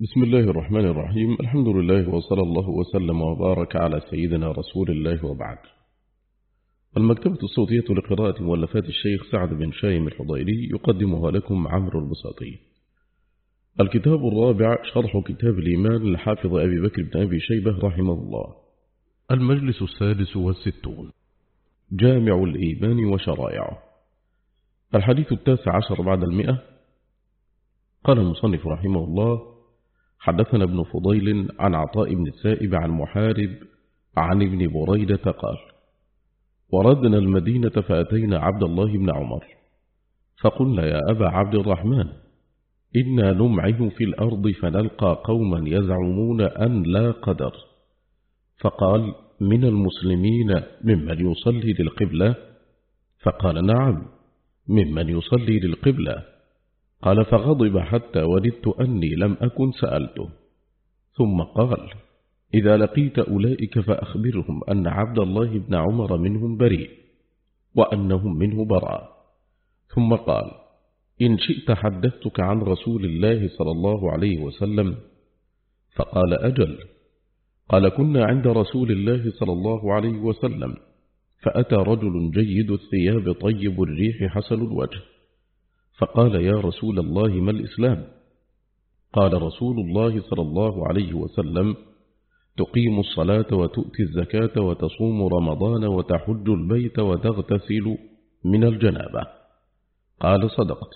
بسم الله الرحمن الرحيم. الحمد لله وصلى الله وسلم وبارك على سيدنا رسول الله وبعد. المكتبة الصوتية لقراءة مؤلفات الشيخ سعد بن شايم الحضيري يقدمها لكم عمرو البساطي. الكتاب الرابع شرح كتاب الإيمان لحافظ أبي بكر بن أبي شيبة رحمه الله. المجلس 66. جامع الإيمان وشرائعه. الحديث 19 بعد 100. قال المصنف رحمه الله: حدثنا ابن فضيل عن عطاء بن السائب عن محارب عن ابن بريدة قال: وردنا المدينة فأتينا عبد الله بن عمر فقلنا: يا أبا عبد الرحمن، إنا نمعن في الأرض فنلقى قوما يزعمون أن لا قدر. فقال: من المسلمين ممن يصلي للقبلة؟ فقال: نعم، ممن يصلي للقبلة. قال: فغضب حتى وددت أني لم أكن سألته. ثم قال: إذا لقيت أولئك فأخبرهم أن عبد الله بن عمر منهم بريء وأنهم منه براء. ثم قال: إن شئت حدثتك عن رسول الله صلى الله عليه وسلم. فقال: أجل. قال: كنا عند رسول الله صلى الله عليه وسلم فأتى رجل جيد الثياب طيب الريح حسن الوجه، فقال: يا رسول الله، ما الإسلام؟ قال رسول الله صلى الله عليه وسلم: تقيم الصلاة وتؤتي الزكاة وتصوم رمضان وتحج البيت وتغتسل من الجنابة. قال: صدقت.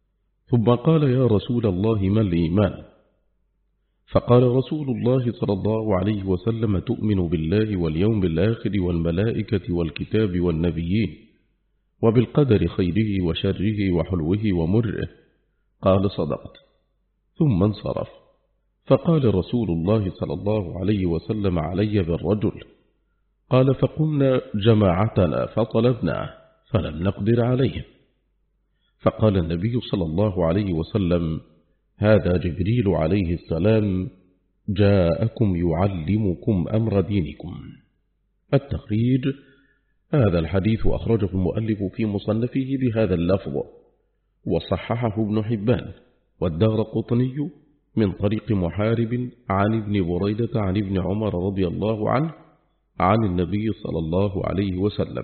ثم قال: يا رسول الله، ما الإيمان؟ فقال رسول الله صلى الله عليه وسلم: تؤمن بالله واليوم الآخر والملائكة والكتاب والنبيين وبالقدر خيره وشره وحلوه ومره. قال: صدقت. ثم انصرف. فقال رسول الله صلى الله عليه وسلم: علي بالرجل. قال: فقمنا جماعتنا فطلبناه فلم نقدر عليه. فقال النبي صلى الله عليه وسلم: هذا جبريل عليه السلام جاءكم يعلمكم أمر دينكم. التخريج: هذا الحديث أخرجه المؤلف في مصنفه بهذا اللفظ، وصححه ابن حبان والدارقطني من طريق محارب عن ابن بريدة عن ابن عمر رضي الله عنه عن النبي صلى الله عليه وسلم.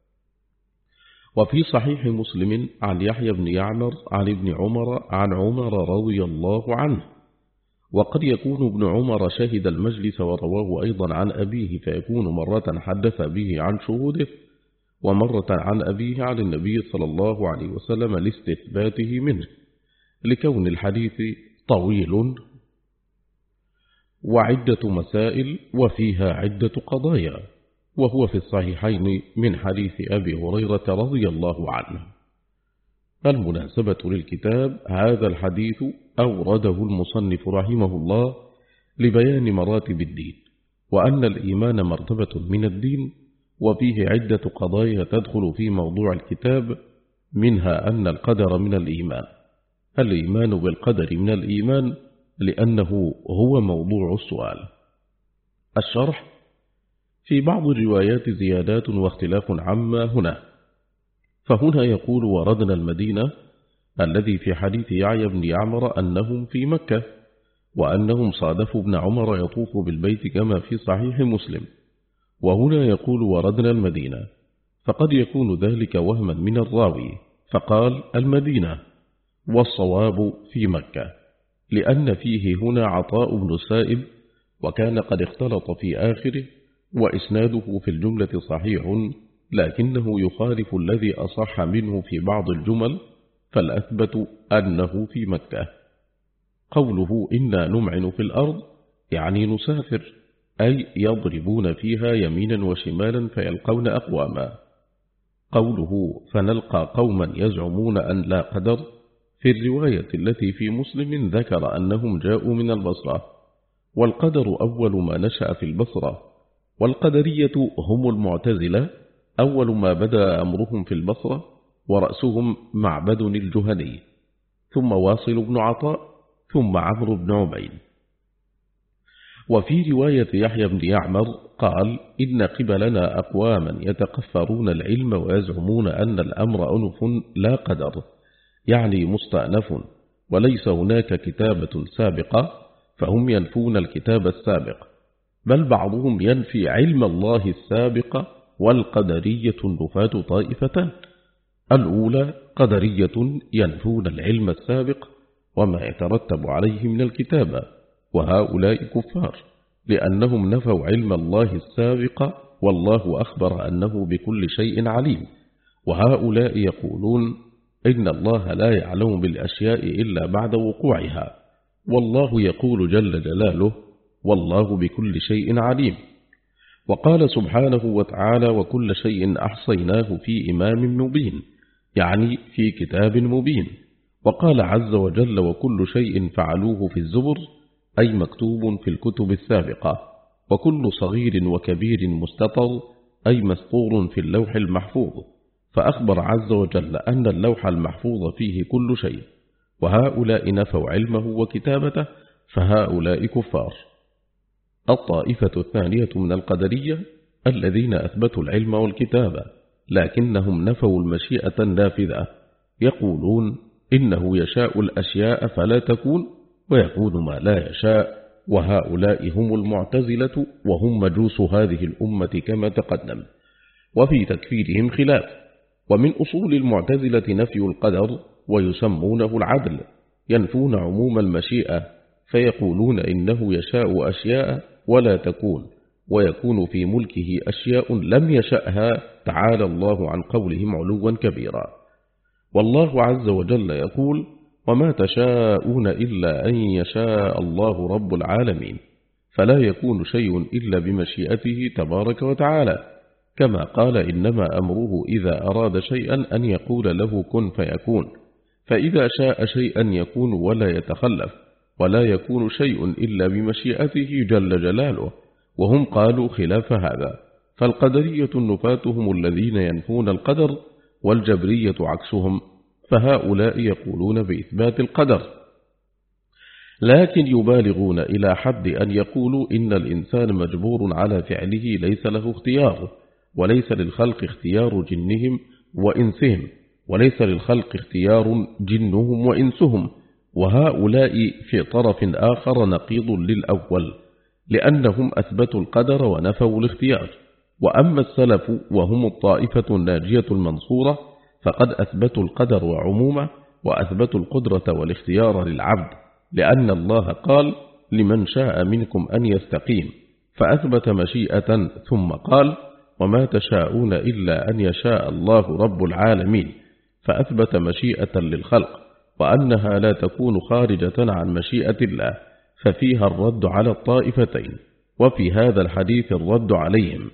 وفي صحيح مسلم عن يحيى بن يعمر عن ابن عمر عن عمر رضي الله عنه. وقد يكون ابن عمر شهد المجلس ورواه أيضا عن أبيه، فيكون مرة حدث به عن شهوده ومرة عن أبيه عن النبي صلى الله عليه وسلم لاستثباته منه، لكون الحديث طويل وعدة مسائل وفيها عدة قضايا، وهو في الصحيحين من حديث أبي هريرة رضي الله عنه. المناسبة للكتاب: هذا الحديث أورده المصنف رحمه الله لبيان مراتب الدين، وأن الإيمان مرتبة من الدين، وفيه عدة قضايا تدخل في موضوع الكتاب، منها أن القدر من الإيمان. الإيمان بالقدر من الإيمان لأنه هو موضوع السؤال. الشرح: في بعض الروايات زيادات واختلاف عما هنا. فهنا يقول: وردنا المدينة، الذي في حديث يحيى بن يعمر أنهم في مكة، وأنهم صادفوا ابن عمر يطوف بالبيت كما في صحيح مسلم. وهنا يقول: وردنا المدينة، فقد يكون ذلك وهما من الراوي فقال المدينة، والصواب في مكة، لأن فيه هنا عطاء بن السائب، وكان قد اختلط في آخره، وإسناده في الجملة صحيح، لكنه يخالف الذي أصح منه في بعض الجمل، فالأثبت أنه في مكة. قوله: إنا نمعن في الأرض يعني نسافر، أي يضربون فيها يمينا وشمالا فيلقون أقواما. قوله: فنلقى قوما يزعمون أن لا قدر، في الرواية التي في مسلم ذكر أنهم جاءوا من البصرة، والقدر أول ما نشأ في البصرة، والقدرية هم المعتزلة، أول ما بدأ أمرهم في البصرة، ورأسهم معبد الجهني، ثم واصل بن عطاء، ثم عمرو بن عبيد. وفي رواية يحيى بن يعمر قال: إن قبلنا أقواما يتقفرون العلم ويزعمون أن الأمر أنف لا قدر، يعني مستأنف، وليس هناك كتابة سابقة، فهم ينفون الكتاب السابق، بل بعضهم ينفي علم الله السابق. والقدرية النفاة طائفتان: الأولى قدرية ينفون العلم السابق وما يترتب عليه من الكتابة، وهؤلاء كفار لأنهم نفوا علم الله السابق، والله أخبر أنه بكل شيء عليم. وهؤلاء يقولون إن الله لا يعلم بالأشياء إلا بعد وقوعها، والله يقول جل جلاله: والله بكل شيء عليم. وقال سبحانه وتعالى: وكل شيء أحصيناه في إمام مبين، يعني في كتاب مبين. وقال عز وجل: وكل شيء فعلوه في الزبر، أي مكتوب في الكتب السابقة. وكل صغير وكبير مستطر، أي مسطور في اللوح المحفوظ. فأخبر عز وجل أن اللوح المحفوظ فيه كل شيء، وهؤلاء نفوا علمه وكتابته، فهؤلاء كفار. الطائفة الثانية من القدرية الذين أثبتوا العلم والكتابة لكنهم نفوا المشيئة النافذة، يقولون إنه يشاء الأشياء فلا تكون، ويكون ما لا يشاء. وهؤلاء هم المعتزلة، وهم مجوس هذه الأمة كما تقدم. وفي تكفيرهم خلاف، ومن أصول المعتزلة نفي القدر، ويسمونه العدل، ينفون عموم المشيئة، فيقولون إنه يشاء أشياء ولا تكون، ويكون في ملكه أشياء لم يشأها، تعالى الله عن قولهم علوا كبيرا. والله عز وجل يقول: وما تشاءون إلا أن يشاء الله رب العالمين. فلا يكون شيء إلا بمشيئته تبارك وتعالى، كما قال: إنما أمره إذا أراد شيئا أن يقول له كن فيكون. فإذا شاء شيئا يكون ولا يتخلف، ولا يكون شيء إلا بمشيئته جل جلاله. وهم قالوا خلاف هذا. فالقدرية النفاة هم الذين ينفون القدر، والجبرية عكسهم، فهؤلاء يقولون بإثبات القدر، لكن يبالغون إلى حد أن يقولوا إن الإنسان مجبور على فعله، ليس له اختيار، وليس للخلق اختيار جنهم وإنسهم، وليس للخلق اختيار جنهم وإنسهم. وهؤلاء في طرف آخر نقيض للأول، لأنهم أثبتوا القدر ونفوا الاختيار. وأما السلف وهم الطائفة الناجية المنصورة فقد أثبتوا القدر وعمومه، وأثبتوا القدرة والاختيار للعبد، لأن الله قال: لمن شاء منكم أن يستقيم، فأثبت مشيئة، ثم قال: وما تشاءون إلا أن يشاء الله رب العالمين، فأثبت مشيئة للخلق، وأنها لا تكون خارجة عن مشيئة الله، ففيها الرد على الطائفتين، وفي هذا الحديث الرد عليهم.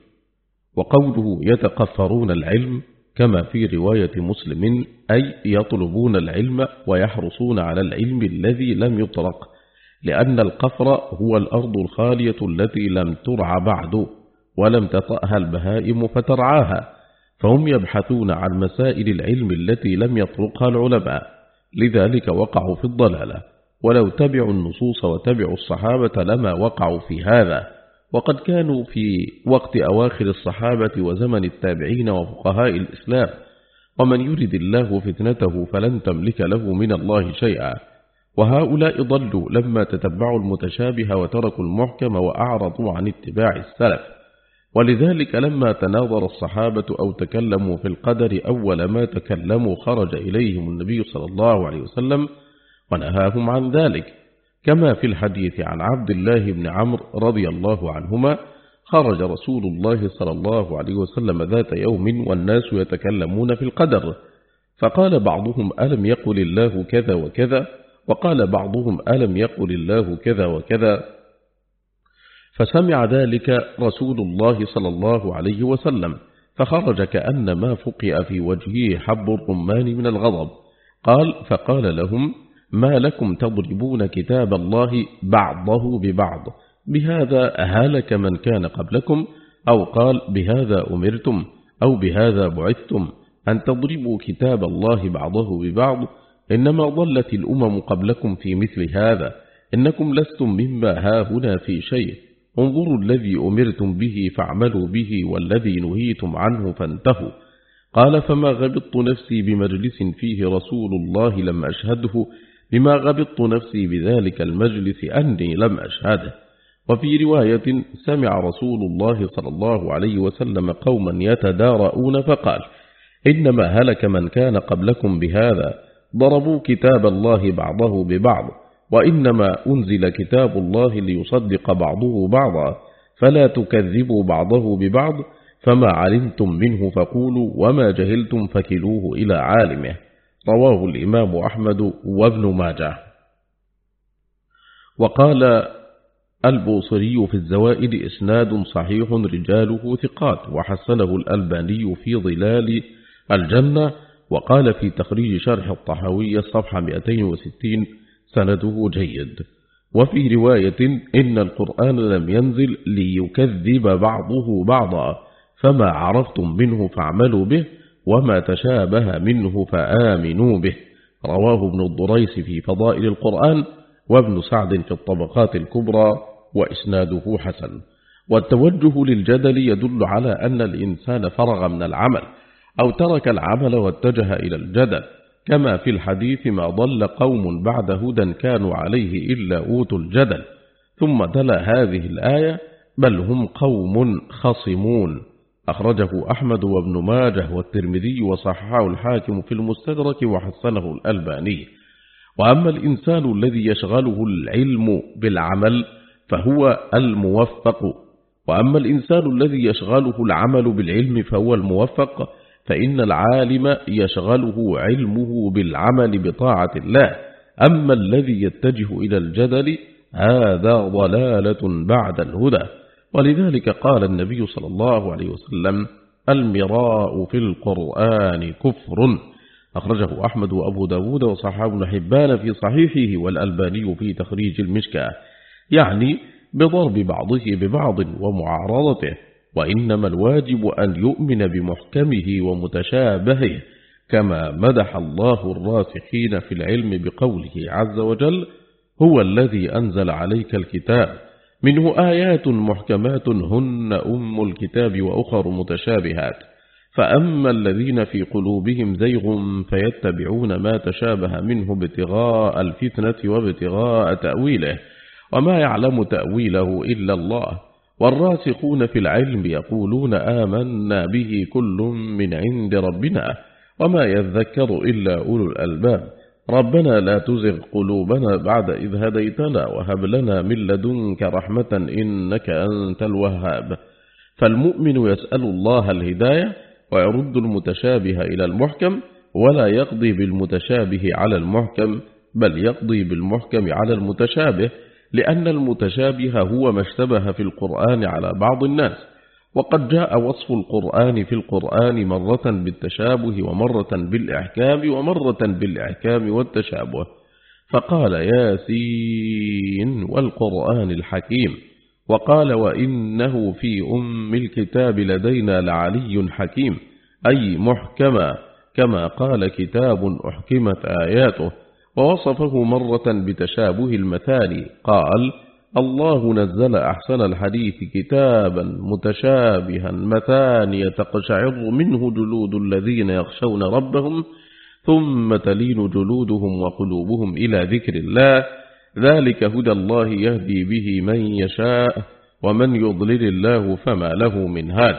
وقوله يتقفرون العلم كما في رواية مسلم، أي يطلبون العلم ويحرصون على العلم الذي لم يطرق، لأن القفر هو الأرض الخالية التي لم ترع بعد، ولم تطأها البهائم فترعاها، فهم يبحثون عن مسائل العلم التي لم يطرقها العلماء، لذلك وقعوا في الضلالة. ولو تبعوا النصوص وتبعوا الصحابة لما وقعوا في هذا. وقد كانوا في وقت أواخر الصحابة وزمن التابعين وفقهاء الإسلام، ومن يرد الله فتنته فلن تملك له من الله شيئا. وهؤلاء ضلوا لما تتبعوا المتشابه وتركوا المحكم وأعرضوا عن اتباع السلف. ولذلك لما تناظر الصحابة أو تكلموا في القدر أول ما تكلموا خرج إليهم النبي صلى الله عليه وسلم ونهاهم عن ذلك، كما في الحديث عن عبد الله بن عمرو رضي الله عنهما: خرج رسول الله صلى الله عليه وسلم ذات يوم والناس يتكلمون في القدر، فقال بعضهم: ألم يقل الله كذا وكذا؟ وقال بعضهم: ألم يقل الله كذا وكذا؟ فسمع ذلك رسول الله صلى الله عليه وسلم، فخرج كأنما فقئ في وجهه حب الرمان من الغضب. فقال لهم: ما لكم تضربون كتاب الله بعضه ببعض؟ بهذا هلك من كان قبلكم، أو قال: بهذا أمرتم، أو بهذا بعثتم، أن تضربوا كتاب الله بعضه ببعض. إنما ضلت الأمم قبلكم في مثل هذا، إنكم لستم مما هاهنا في شيء. انظروا الذي أمرتم به فاعملوا به، والذي نهيتم عنه فانتهوا. قال: فما غبطت نفسي بمجلس فيه رسول الله لم أشهده بما غبطت نفسي بذلك المجلس أني لم أشهده. وفي رواية سمع رسول الله صلى الله عليه وسلم قوما يتدارؤون فقال: إنما هلك من كان قبلكم بهذا، ضربوا كتاب الله بعضه ببعض، وإنما أنزل كتاب الله ليصدق بعضه بعضا، فلا تكذبوا بعضه ببعض، فما علمتم منه فقولوا، وما جهلتم فكلوه إلى عالمه. رواه الإمام أحمد وابن ماجه. وقال البوصري في الزوائد: إسناد صحيح رجاله ثقات، وحسنه الألباني في ظلال الجنة. وقال في تخريج شرح الطحاوية صفحة 260: سنده جيد. وفي رواية: إن القرآن لم ينزل ليكذب بعضه بعضا، فما عرفتم منه فاعملوا به، وما تشابه منه فآمنوا به. رواه ابن الضريس في فضائل القرآن، وابن سعد في الطبقات الكبرى، وإسناده حسن. والتوجه للجدل يدل على أن الإنسان فرغ من العمل أو ترك العمل واتجه إلى الجدل، كما في الحديث: ما ضل قوم بعد هدى كانوا عليه إلا أوتوا الجدل. ثم تلا هذه الآية: بل هم قوم خصمون. أخرجه أحمد وابن ماجه والترمذي، وصححه الحاكم في المستدرك، وحسنه الألباني. وأما الإنسان الذي يشغله العلم بالعمل فهو الموفق، وأما الإنسان الذي يشغله العمل بالعلم فهو الموفق، فإن العالم يشغله علمه بالعمل بطاعة الله. أما الذي يتجه إلى الجدل هذا ضلالة بعد الهدى. ولذلك قال النبي صلى الله عليه وسلم: المراء في القرآن كفر. أخرجه أحمد وأبو داود، وصححه ابن حبان في صحيحه، والألباني في تخريج المشكاة، يعني بضرب بعضه ببعض ومعارضته. وإنما الواجب أن يؤمن بمحكمه ومتشابهه، كما مدح الله الراسخين في العلم بقوله عز وجل: هو الذي أنزل عليك الكتاب منه آيات محكمات هن أم الكتاب وأخر متشابهات، فأما الذين في قلوبهم زيغ فيتبعون ما تشابه منه ابتغاء الفتنة وابتغاء تأويله، وما يعلم تأويله إلا الله. والراسخون في العلم يقولون آمنا به كل من عند ربنا، وما يذكر إلا أولو الألباب. ربنا لا تزغ قلوبنا بعد إذ هديتنا، وهب لنا من لدنك رحمة إنك أنت الوهاب. فالمؤمن يسأل الله الهداية، ويرد المتشابه إلى المحكم، ولا يقضي بالمتشابه على المحكم، بل يقضي بالمحكم على المتشابه، لأن المتشابه هو ما اشتبه في القرآن على بعض الناس. وقد جاء وصف القرآن في القرآن مرة بالتشابه، ومرة بالإحكام، ومرة بالإحكام والتشابه، فقال: ياسين والقرآن الحكيم. وقال: وإنه في أم الكتاب لدينا لعلي حكيم، أي محكما، كما قال: كتاب أحكمت آياته. ووصفه مرة بتشابه المثاني، قال: الله نزل أحسن الحديث كتابا متشابها مثانية تقشعر منه جلود الذين يخشون ربهم، ثم تلين جلودهم وقلوبهم إلى ذكر الله، ذلك هدى الله يهدي به من يشاء، ومن يضلل الله فما له من هاد.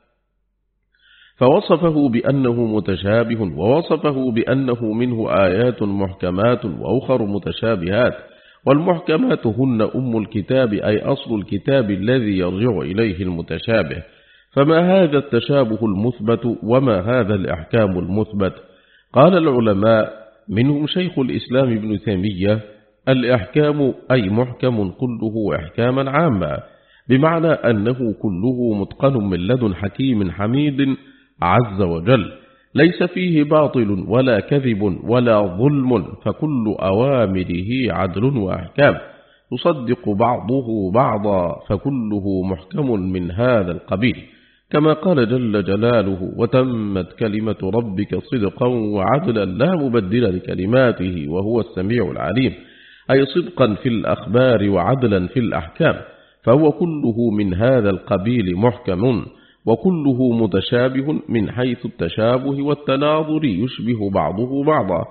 فوصفه بأنه متشابه، ووصفه بأنه منه آيات محكمات وأخر متشابهات. والمحكمات هن أم الكتاب، أي أصل الكتاب الذي يرجع إليه المتشابه. فما هذا التشابه المثبت، وما هذا الإحكام المثبت؟ قال العلماء منهم شيخ الإسلام ابن تيمية: الإحكام أي محكم كله إحكاما عاما، بمعنى أنه كله متقن من لدن حكيم حميد عز وجل، ليس فيه باطل ولا كذب ولا ظلم، فكل أوامره عدل وأحكام، يصدق بعضه بعضا، فكله محكم من هذا القبيل، كما قال جل جلاله: وتمت كلمة ربك صدقا وعدلا لا مبدل لكلماته وهو السميع العليم، أي صدقا في الأخبار وعدلا في الأحكام، فهو كله من هذا القبيل محكم، وكله متشابه من حيث التشابه والتناظر، يشبه بعضه بعضا،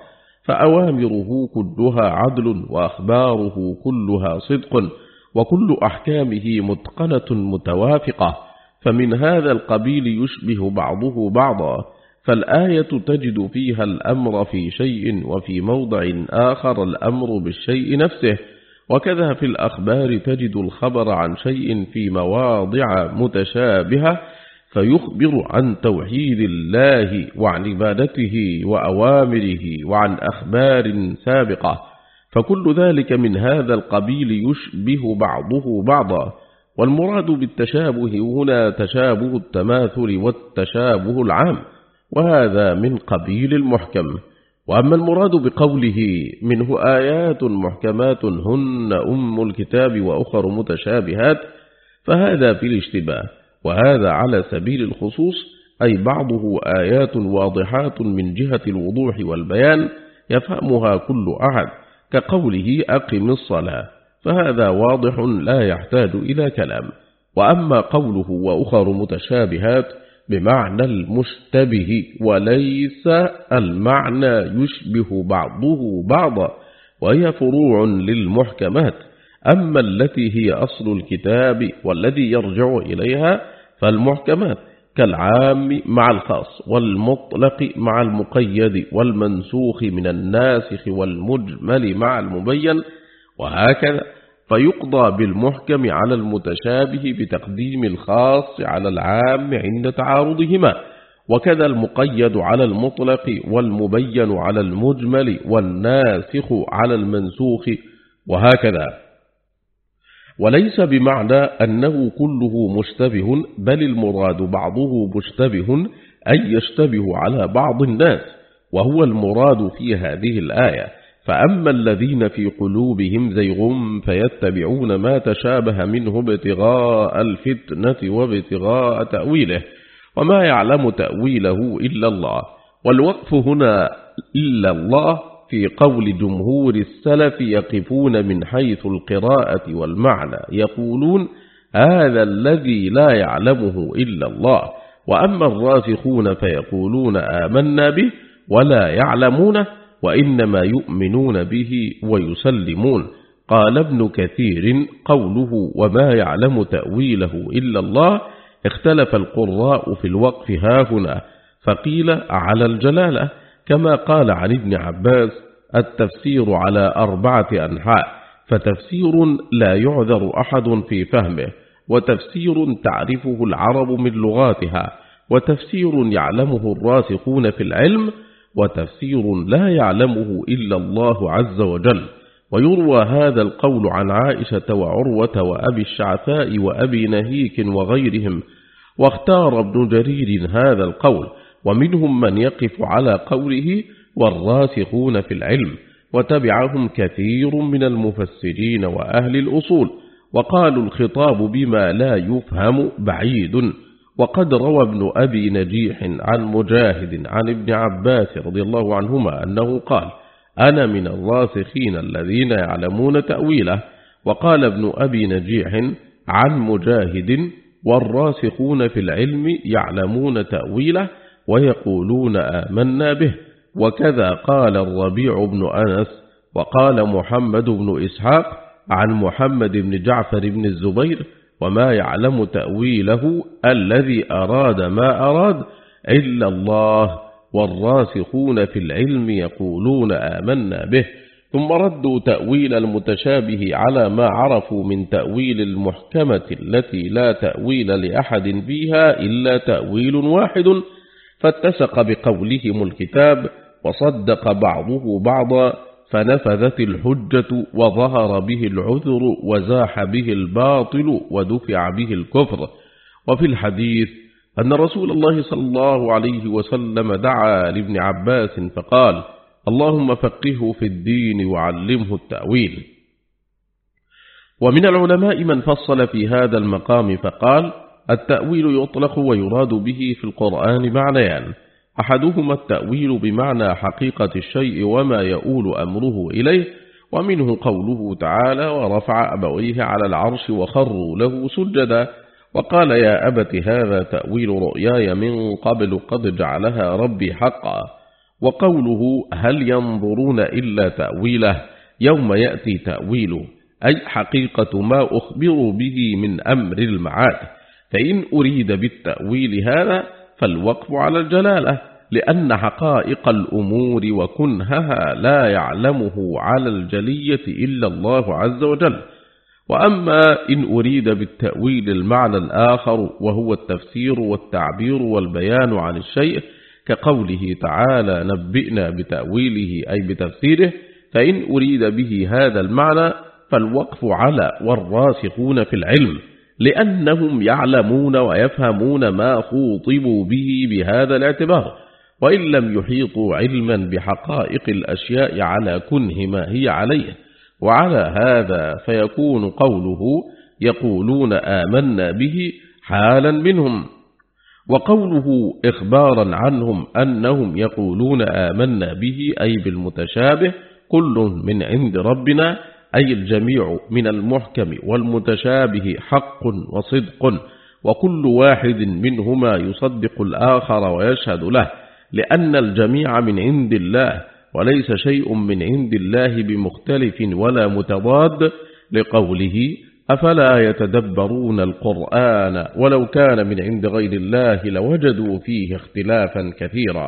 فأوامره كلها عدل وأخباره كلها صدق وكل أحكامه متقنة متوافقة، فمن هذا القبيل يشبه بعضه بعضا، فالآية تجد فيها الأمر في شيء وفي موضع آخر الأمر بالشيء نفسه، وكذا في الأخبار تجد الخبر عن شيء في مواضع متشابهة فيخبر عن توحيد الله وعن عبادته وأوامره وعن أخبار سابقة، فكل ذلك من هذا القبيل يشبه بعضه بعضا. والمراد بالتشابه هنا تشابه التماثل والتشابه العام، وهذا من قبيل المحكم. وأما المراد بقوله منه آيات محكمات هن أم الكتاب وأخر متشابهات، فهذا في الاشتباه، وهذا على سبيل الخصوص، أي بعضه آيات واضحات من جهة الوضوح والبيان يفهمها كل أحد، كقوله أقم الصلاة، فهذا واضح لا يحتاج إلى كلام. وأما قوله وأخر متشابهات بمعنى المشتبه، وليس المعنى يشبه بعضه بعضا، وهي فروع للمحكمات. أما التي هي أصل الكتاب والذي يرجع إليها فالمحكمات كالعام مع الخاص والمطلق مع المقيد والمنسوخ من الناسخ والمجمل مع المبين، وهكذا، فيقضى بالمحكم على المتشابه بتقديم الخاص على العام عند تعارضهما، وكذا المقيد على المطلق والمبين على المجمل والناسخ على المنسوخ، وهكذا. وليس بمعنى أنه كله مشتبه، بل المراد بعضه مشتبه أي يشتبه على بعض الناس، وهو المراد في هذه الآية. فأما الذين في قلوبهم زيغ فيتبعون ما تشابه منه ابتغاء الفتنة وابتغاء تأويله وما يعلم تأويله إلا الله. والوقف هنا إلا الله في قول جمهور السلف يقفون من حيث القراءة والمعنى، يقولون هذا الذي لا يعلمه إلا الله. وأما الراسخون فيقولون آمنا به ولا يعلمونه، وإنما يؤمنون به ويسلمون. قال ابن كثير قوله وما يعلم تأويله إلا الله اختلف القراء في الوقف هاهنا، فقيل على الجلالة، كما قال عن ابن عباس التفسير على 4 أنحاء، فتفسير لا يعذر أحد في فهمه، وتفسير تعرفه العرب من لغاتها، وتفسير يعلمه الراسخون في العلم، وتفسير لا يعلمه إلا الله عز وجل. ويروى هذا القول عن عائشة وعروة وأبي الشعثاء وأبي نهيك وغيرهم، واختار ابن جرير هذا القول، ومنهم من يقف على قوله والراسخون في العلم، وتبعهم كثير من المفسرين وأهل الأصول، وقالوا الخطاب بما لا يفهم بعيد. وقد روى ابن أبي نجيح عن مجاهد عن ابن عباس رضي الله عنهما أنه قال أنا من الراسخين الذين يعلمون تأويله. وقال ابن أبي نجيح عن مجاهد والراسخون في العلم يعلمون تأويله ويقولون آمنا به. وكذا قال الربيع بن أنس، وقال محمد بن إسحاق عن محمد بن جعفر بن الزبير وما يعلم تأويله الذي أراد ما أراد إلا الله، والراسخون في العلم يقولون آمنا به. ثم ردوا تأويل المتشابه على ما عرفوا من تأويل المحكمة التي لا تأويل لأحد فيها إلا تأويل واحد، فاتسق بقولهم الكتاب وصدق بعضه بعضا، فنفذت الحجة وظهر به العذر وزاح به الباطل ودفع به الكفر. وفي الحديث أن رسول الله صلى الله عليه وسلم دعا لابن عباس فقال اللهم فقهه في الدين وعلمه التأويل. ومن العلماء من فصل في هذا المقام فقال التأويل يطلق ويراد به في القرآن معنيان، أحدهما التأويل بمعنى حقيقة الشيء وما يؤول أمره إليه، ومنه قوله تعالى ورفع أبويه على العرش وخروا له سجدا، وقال يا أبت هذا تأويل رؤياي من قبل قد جعلها ربي حقا. وقوله هل ينظرون إلا تأويله يوم يأتي تأويله، أي حقيقة ما أخبروا به من أمر المعاد. فإن أريد بالتأويل هذا فالوقف على الجلالة، لأن حقائق الأمور وكنهها لا يعلمه على الجلية إلا الله عز وجل. وأما إن أريد بالتأويل المعنى الآخر وهو التفسير والتعبير والبيان عن الشيء، كقوله تعالى نبئنا بتأويله أي بتفسيره، فإن أريد به هذا المعنى فالوقف على والراسخون في العلم، لأنهم يعلمون ويفهمون ما خوطبوا به بهذا الاعتبار، وإن لم يحيطوا علما بحقائق الأشياء على كنه ما هي عليه. وعلى هذا فيكون قوله يقولون آمنا به حالا منهم، وقوله إخبارا عنهم أنهم يقولون آمنا به أي بالمتشابه كل من عند ربنا، أي الجميع من المحكم والمتشابه حق وصدق، وكل واحد منهما يصدق الآخر ويشهد له، لأن الجميع من عند الله، وليس شيء من عند الله بمختلف ولا متضاد، لقوله أفلا يتدبرون القرآن ولو كان من عند غير الله لوجدوا فيه اختلافا كثيرا.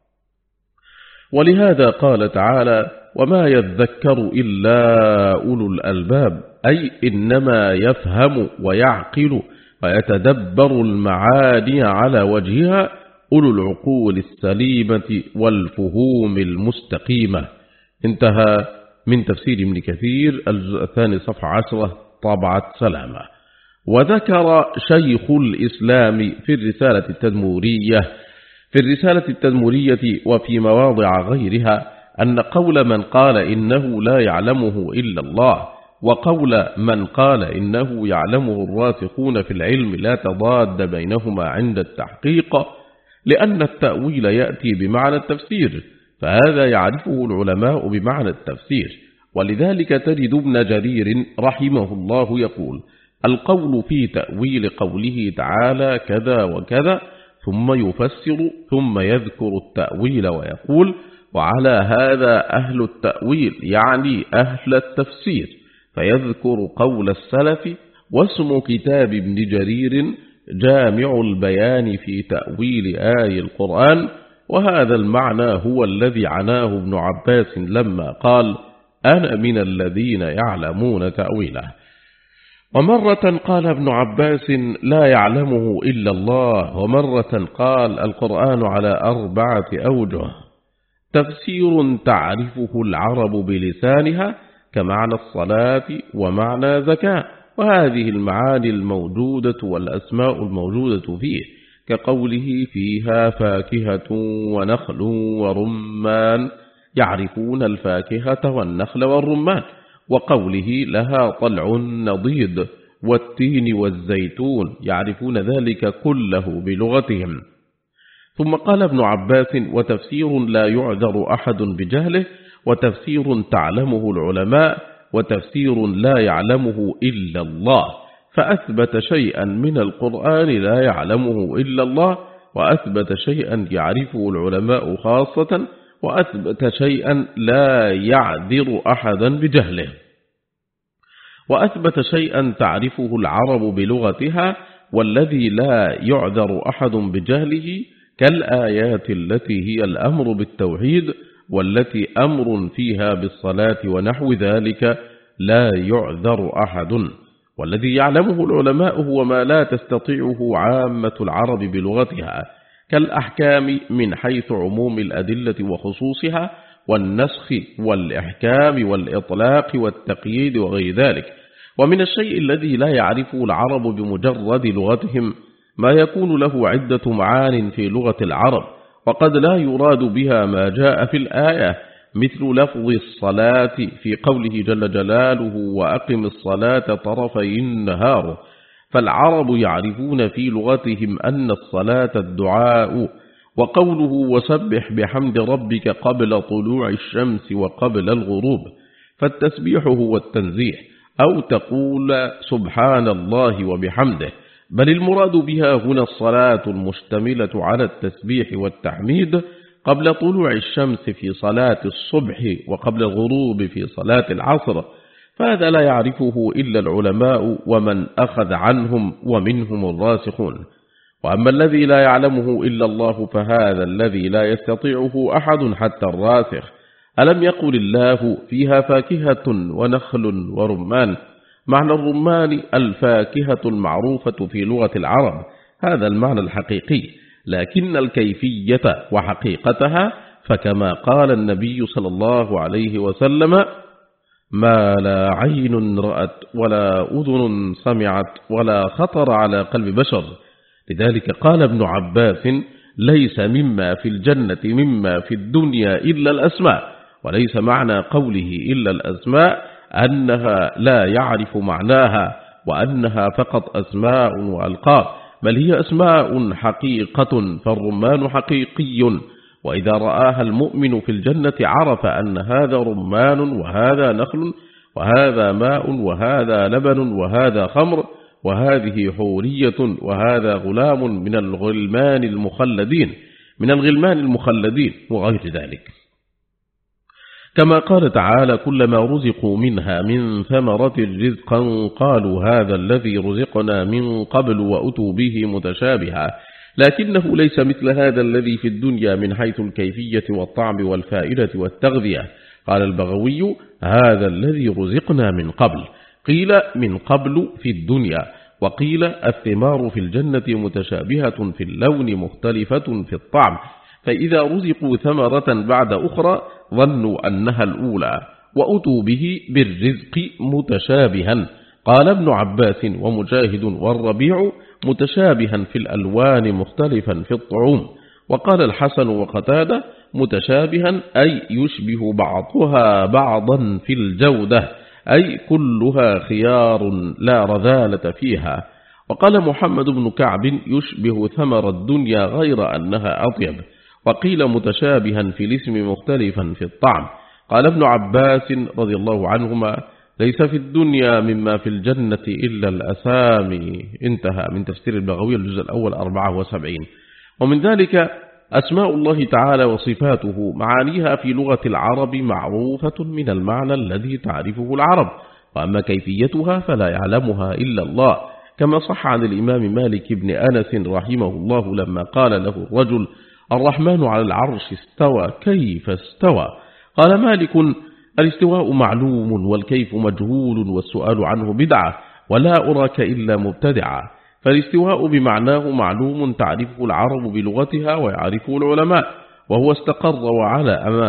ولهذا قال تعالى وما يذكر إلا أولو الألباب، أي إنما يفهم ويعقل ويتدبر المعاني على وجهها أولو العقول السليمة والفهوم المستقيمة. انتهى من تفسير ابن كثير الجزء الثاني صفحة 10 طبعة سلامة. وذكر شيخ الإسلام في الرسالة التدمورية وفي مواضع غيرها أن قول من قال إنه لا يعلمه إلا الله وقول من قال إنه يعلمه الراسخون في العلم لا تضاد بينهما عند التحقيق، لأن التأويل يأتي بمعنى التفسير، فهذا يعرفه العلماء بمعنى التفسير. ولذلك تجد ابن جرير رحمه الله يقول القول في تأويل قوله تعالى كذا وكذا، ثم يفسر ثم يذكر التأويل ويقول وعلى هذا أهل التأويل يعني أهل التفسير، فيذكر قول السلف. واسم كتاب ابن جرير جامع البيان في تأويل آي القرآن، وهذا المعنى هو الذي عناه ابن عباس لما قال أنا من الذين يعلمون تأويله. ومرة قال ابن عباس لا يعلمه إلا الله، ومرة قال القرآن على 4 أوجه: تفسير تعرفه العرب بلسانها كمعنى الصلاة ومعنى زكاة، وهذه المعاني الموجودة والأسماء الموجودة فيه، كقوله فيها فاكهة ونخل ورمان، يعرفون الفاكهة والنخل والرمان، وقوله لها طلع نضيد والتين والزيتون، يعرفون ذلك كله بلغتهم. ثم قال ابن عباس وتفسير لا يعذر أحد بجهله، وتفسير تعلمه العلماء، وتفسير لا يعلمه إلا الله، فأثبت شيئا من القرآن لا يعلمه إلا الله، وأثبت شيئا يعرفه العلماء خاصة، وأثبت شيئا لا يعذر أحدا بجهله، وأثبت شيئا تعرفه العرب بلغتها والذي لا يعذر أحد بجهله، كالآيات التي هي الأمر بالتوحيد والتي أمر فيها بالصلاة ونحو ذلك لا يعذر أحد. والذي يعلمه العلماء هو ما لا تستطيعه عامة العرب بلغتها، كالأحكام من حيث عموم الأدلة وخصوصها، والنسخ والإحكام والإطلاق والتقييد وغير ذلك. ومن الشيء الذي لا يعرفه العرب بمجرد لغتهم ما يكون له عدة معان في لغة العرب، وقد لا يراد بها ما جاء في الآية، مثل لفظ الصلاة في قوله جل جلاله وأقم الصلاة طرفي النهار، فالعرب يعرفون في لغتهم أن الصلاة الدعاء، وقوله وسبح بحمد ربك قبل طلوع الشمس وقبل الغروب، فالتسبيح هو التنزيه، أو تقول سبحان الله وبحمده، بل المراد بها هنا الصلاة المشتملة على التسبيح والتحميد، قبل طلوع الشمس في صلاة الصبح وقبل الغروب في صلاة العصر، فهذا لا يعرفه إلا العلماء ومن أخذ عنهم ومنهم الراسخون. وأما الذي لا يعلمه إلا الله فهذا الذي لا يستطيعه أحد حتى الراسخ. ألم يقل الله فيها فاكهة ونخل ورمان؟ معنى الرمان الفاكهة المعروفة في لغة العرب، هذا المعنى الحقيقي، لكن الكيفية وحقيقتها فكما قال النبي صلى الله عليه وسلم: ما لا عين رأت ولا أذن سمعت ولا خطر على قلب بشر. لذلك قال ابن عباس: ليس مما في الجنة مما في الدنيا إلا الأسماء. وليس معنى قوله إلا الأسماء أنها لا يعرف معناها وأنها فقط أسماء وألقاب، بل هي أسماء حقيقة، فالرمان حقيقي، وإذا رآها المؤمن في الجنة عرف أن هذا رمان وهذا نخل وهذا ماء وهذا لبن وهذا خمر وهذه حورية وهذا غلام من الغلمان المخلدين وغير ذلك. كما قال تعالى: كلما رزقوا منها من ثمرة رزقا قالوا هذا الذي رزقنا من قبل وأتوا به متشابها، لكنه ليس مثل هذا الذي في الدنيا من حيث الكيفية والطعم والفائدة والتغذية. قال البغوي: هذا الذي رزقنا من قبل، قيل من قبل في الدنيا، وقيل الثمار في الجنة متشابهة في اللون مختلفة في الطعم، فإذا رزقوا ثمرة بعد أخرى ظنوا أنها الأولى، وأتوا به بالرزق متشابها. قال ابن عباس ومجاهد والربيع: متشابها في الألوان مختلفا في الطعوم. وقال الحسن وقتادة: متشابها أي يشبه بعضها بعضا في الجودة، أي كلها خيار لا رذالة فيها. وقال محمد بن كعب: يشبه ثمر الدنيا غير أنها أطيب. وقيل متشابها في الاسم مختلفا في الطعم. قال ابن عباس رضي الله عنهما: ليس في الدنيا مما في الجنة إلا الأسامي. انتهى من تفسير البغوي الجزء الأول 74. ومن ذلك أسماء الله تعالى وصفاته، معانيها في لغة العرب معروفة من المعنى الذي تعرفه العرب، وأما كيفيتها فلا يعلمها إلا الله، كما صح عن الإمام مالك بن أنس رحمه الله لما قال له الرجل: الرحمن على العرش استوى، كيف استوى؟ قال مالك: الاستواء معلوم والكيف مجهول والسؤال عنه بدعة، ولا أراك إلا مبتدعا. فالاستواء بمعناه معلوم تعرفه العرب بلغتها ويعرفه العلماء، وهو استقر وعلى.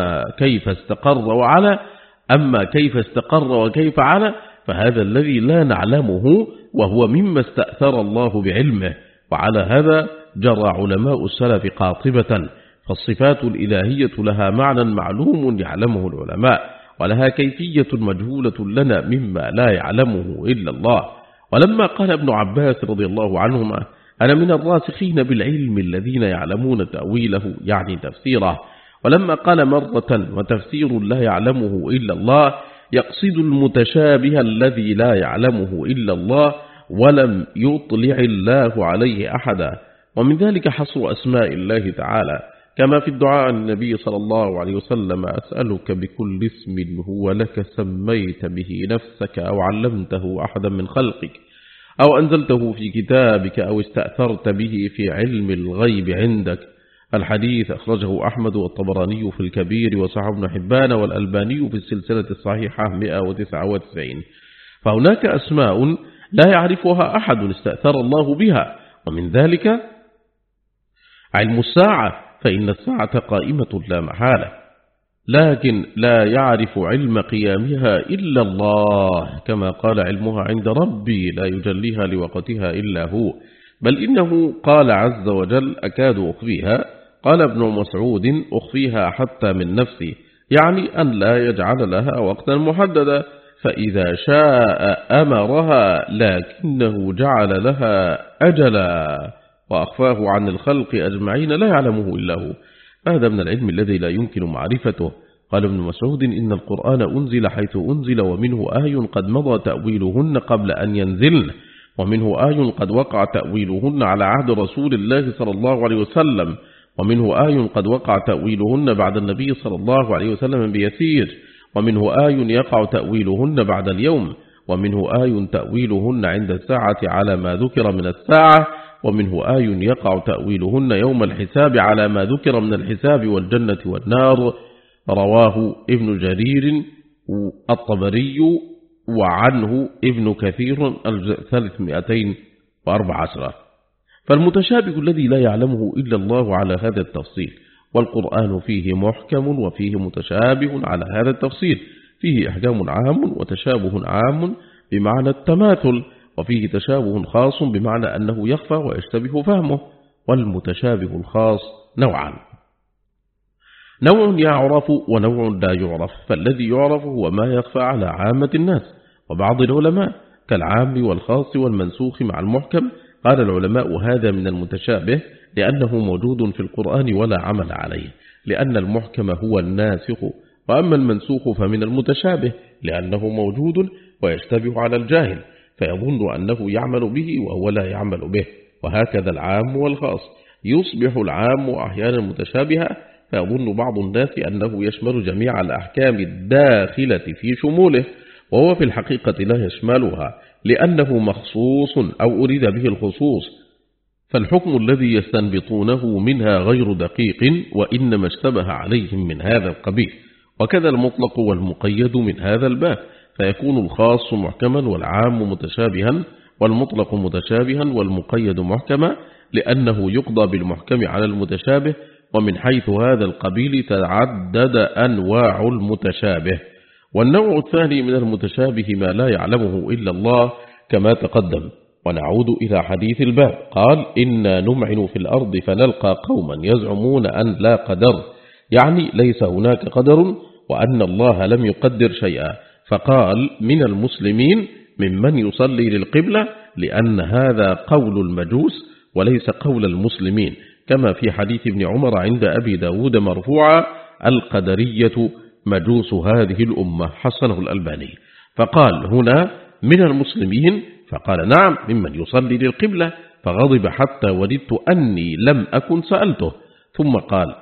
أما كيف استقر وكيف على فهذا الذي لا نعلمه، وهو مما استأثر الله بعلمه. وعلى هذا جرى علماء السلف قاطبة، فالصفات الإلهية لها معنى معلوم يعلمه العلماء، ولها كيفية مجهولة لنا مما لا يعلمه إلا الله. ولما قال ابن عباس رضي الله عنهما: أنا من الراسخين بالعلم الذين يعلمون تأويله، يعني تفسيره. ولما قال مرة: وتفسير لا يعلمه إلا الله، يقصد المتشابه الذي لا يعلمه إلا الله ولم يطلع الله عليه أحدا. ومن ذلك حصر أسماء الله تعالى، كما في الدعاء عن النبي صلى الله عليه وسلم: أسألك بكل اسم هو لك سميت به نفسك أو علمته أحدا من خلقك أو أنزلته في كتابك أو استأثرت به في علم الغيب عندك. الحديث أخرجه أحمد والطبراني في الكبير وصححه ابن حبان والألباني في السلسلة الصحيحة 199. فهناك أسماء لا يعرفها أحد استأثر الله بها، ومن ذلك علم الساعة، فإن الساعة قائمة لا محالة، لكن لا يعرف علم قيامها إلا الله، كما قال: علمها عند ربي لا يجليها لوقتها إلا هو. بل إنه قال عز وجل: أكاد أخفيها. قال ابن مسعود: أخفيها حتى من نفسي، يعني أن لا يجعل لها وقتا محددا، فإذا شاء أمرها، لكنه جعل لها أجلا وأخفاه عن الخلق أجمعين لا يعلمه إلا هو. هذا من العلم الذي لا يمكن معرفته. قال ابن مسعود: إن القرآن أنزل حيث أنزل، ومنه آي قد مضى تأويلهن قبل أن ينزلن، ومنه آي قد وقع تأويلهن على عهد رسول الله صلى الله عليه وسلم، ومنه آي قد وقع تأويلهن بعد النبي صلى الله عليه وسلم بيسير، ومنه آي يقع تأويلهن بعد اليوم، ومنه آي تأويلهن عند الساعة على ما ذكر من الساعة، ومنه آي يقع تأويلهن يوم الحساب على ما ذكر من الحساب والجنة والنار. رواه ابن جرير الطبري وعنه ابن كثير 314. فالمتشابه الذي لا يعلمه إلا الله على هذا التفصيل، والقرآن فيه محكم وفيه متشابه على هذا التفصيل، فيه إحكام عام وتشابه عام بمعنى التماثل، وفيه تشابه خاص بمعنى أنه يخفى ويشتبه فهمه. والمتشابه الخاص نوعان: نوع يعرف ونوع لا يعرف، فالذي يعرف هو ما يخفى على عامة الناس وبعض العلماء كالعام والخاص والمنسوخ مع المحكم. قال العلماء هذا من المتشابه لأنه موجود في القرآن ولا عمل عليه، لأن المحكم هو الناسخ، وأما المنسوخ فمن المتشابه لأنه موجود ويشتبه على الجاهل فيظن أنه يعمل به وهو لا يعمل به. وهكذا العام والخاص، يصبح العام أحيانا متشابها فيظن بعض الناس أنه يشمل جميع الأحكام الداخلة في شموله، وهو في الحقيقة لا يشملها لأنه مخصوص أو أريد به الخصوص، فالحكم الذي يستنبطونه منها غير دقيق وإنما اشتبه عليهم من هذا القبيل. وكذا المطلق والمقيد من هذا الباب، فيكون الخاص محكما والعام متشابها، والمطلق متشابها والمقيد محكما، لأنه يقضى بالمحكم على المتشابه. ومن حيث هذا القبيل تعدد أنواع المتشابه. والنوع الثاني من المتشابه ما لا يعلمه إلا الله كما تقدم. ونعود إلى حديث الباب، قال: إنا نمعن في الأرض فنلقى قوما يزعمون أن لا قدر، يعني ليس هناك قدر وأن الله لم يقدر شيئا. فقال: من المسلمين ممن يصلي للقبلة، لأن هذا قول المجوس وليس قول المسلمين، كما في حديث ابن عمر عند أبي داود مرفوعا: القدرية مجوس هذه الأمة، حسنه الألباني. فقال هنا من المسلمين، فقال: نعم ممن يصلي للقبلة، فغضب حتى وددت أني لم أكن سألته. ثم قال: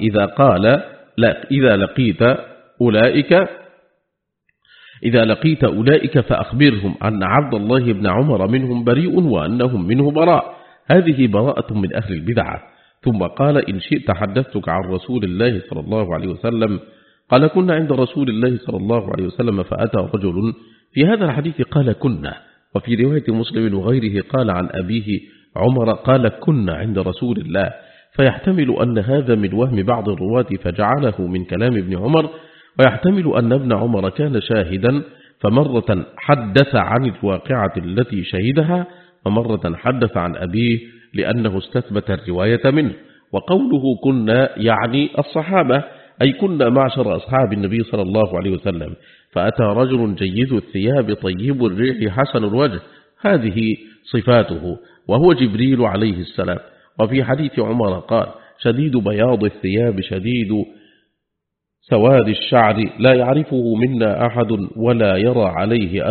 إذا لقيت أولئك فأخبرهم أن عبد الله بن عمر منهم بريء وأنهم منه براء. هذه براءة من أهل البدعة. ثم قال: إن شئت حدثتك عن رسول الله صلى الله عليه وسلم. قال: كنا عند رسول الله صلى الله عليه وسلم فأتى رجل. في هذا الحديث قال كنا، وفي رواية مسلم وغيره قال عن أبيه عمر قال كنا عند رسول الله، فيحتمل أن هذا من وهم بعض الرواة فجعله من كلام ابن عمر، ويحتمل أن ابن عمر كان شاهدا فمرة حدث عن الواقعة التي شهدها، ومرة حدث عن أبيه لأنه استثبت الرواية منه. وقوله كنا يعني الصحابة، أي كنا معشر أصحاب النبي صلى الله عليه وسلم. فأتى رجل جيد الثياب طيب الريح حسن الوجه، هذه صفاته، وهو جبريل عليه السلام. وفي حديث عمر قال: شديد بياض الثياب شديد سواد الشعر لا يعرفه منا أحد ولا يرى عليه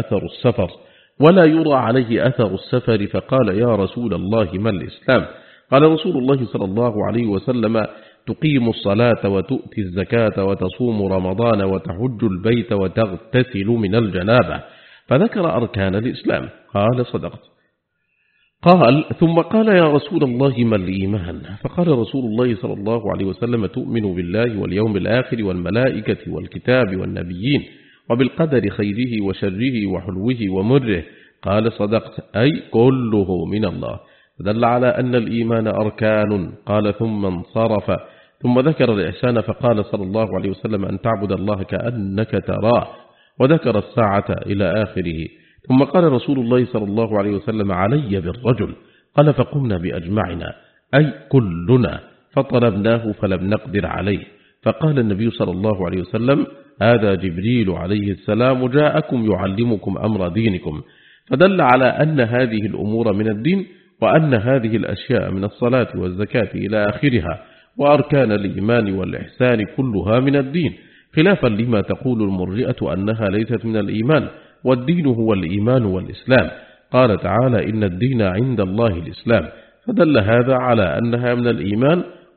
أثر السفر. فقال: يا رسول الله ما الإسلام؟ قال رسول الله صلى الله عليه وسلم: تقيم الصلاة وتؤتي الزكاة وتصوم رمضان وتحج البيت وتغتسل من الجنابة. فذكر أركان الإسلام. قال: صدقت. قال: ثم قال: يا رسول الله ما الإيمان؟ فقال رسول الله صلى الله عليه وسلم: تؤمن بالله واليوم الآخر والملائكة والكتاب والنبيين وبالقدر خيره وشره وحلوه ومره. قال: صدقت، أي كله من الله. دل على أن الإيمان أركان. قال: ثم انصرف. ثم ذكر الإحسان فقال صلى الله عليه وسلم: أن تعبد الله كأنك تراه، وذكر الساعة إلى آخره. ثم قال رسول الله صلى الله عليه وسلم: علي بالرجل. قال: فقمنا بأجمعنا، أي كلنا، فطلبناه فلم نقدر عليه. فقال النبي صلى الله عليه وسلم: هذا جبريل عليه السلام جاءكم يعلمكم أمر دينكم. فدل على أن هذه الأمور من الدين، وأن هذه الأشياء من الصلاة والزكاة إلى آخرها وأركان الإيمان والإحسان كلها من الدين، خلافا لما تقول المرجئة أنها ليست من الإيمان، والدين هو الإيمان والإسلام. قال تعالى: إن الدين عند الله الإسلام، فدل هذا على أنها من الإيمان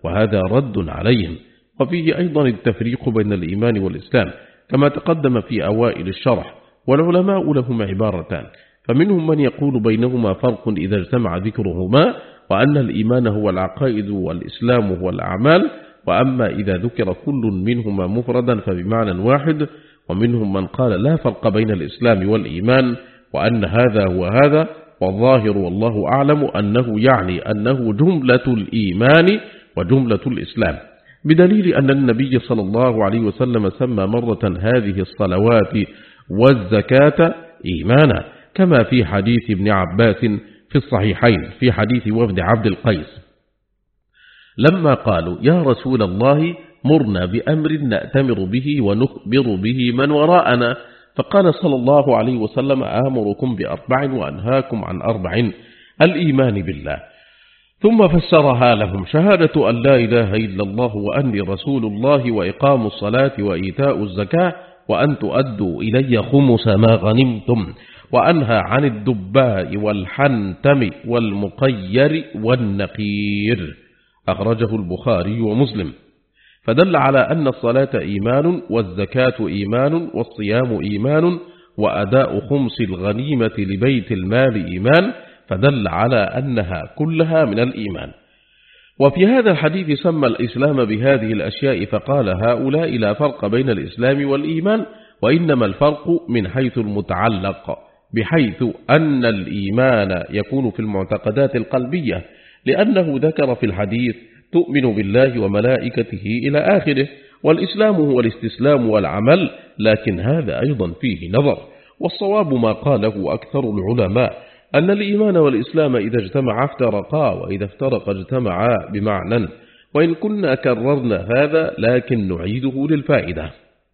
وهذا رد عليهم. وفيه أيضا التفريق بين الإيمان والإسلام كما تقدم في أوائل الشرح، والعلماء لهم عبارتان، فمنهم من يقول بينهما فرق إذا اجتمع ذكرهما، وأن الإيمان هو العقائد والإسلام هو الأعمال، وأما إذا ذكر كل منهما مفردا فبمعنى واحد. ومنهم من قال لا فرق بين الإسلام والإيمان، وأن هذا هو هذا، والظاهر والله أعلم أنه يعني أنه جملة الإيمان وجملة الإسلام، بدليل أن النبي صلى الله عليه وسلم سمى مرة هذه الصلوات والزكاة إيمانا، كما في حديث ابن عباس في الصحيحين في حديث وفد عبد القيس لما قالوا يا رسول الله مرنا بأمر نأتمر به ونخبر به من وراءنا، فقال صلى الله عليه وسلم آمركم بأربع وأنهاكم عن أربع: الإيمان بالله، ثم فسرها لهم شهادة أن لا إله إلا الله وأني رسول الله، وإقام الصلاة وإيتاء الزكاة، وأن تؤدوا إلي خمس ما غنمتم، وأنهى عن الدباء والحنتم والمقير والنقير. أخرجه البخاري ومسلم. فدل على أن الصلاة إيمان، والزكاة إيمان، والصيام إيمان، وأداء خمس الغنيمة لبيت المال إيمان، فدل على أنها كلها من الإيمان. وفي هذا الحديث سمى الإسلام بهذه الأشياء، فقال هؤلاء لا فرق بين الإسلام والإيمان، وإنما الفرق من حيث المتعلق، بحيث أن الإيمان يكون في المعتقدات القلبية، لأنه ذكر في الحديث تؤمن بالله وملائكته إلى آخره، والإسلام هو الاستسلام والعمل، لكن هذا أيضا فيه نظر، والصواب ما قاله أكثر العلماء أن الإيمان والإسلام إذا اجتمعا افترقا، وإذا افترقا اجتمعا بمعنى، وإن كنا كررنا هذا لكن نعيده للفائدة،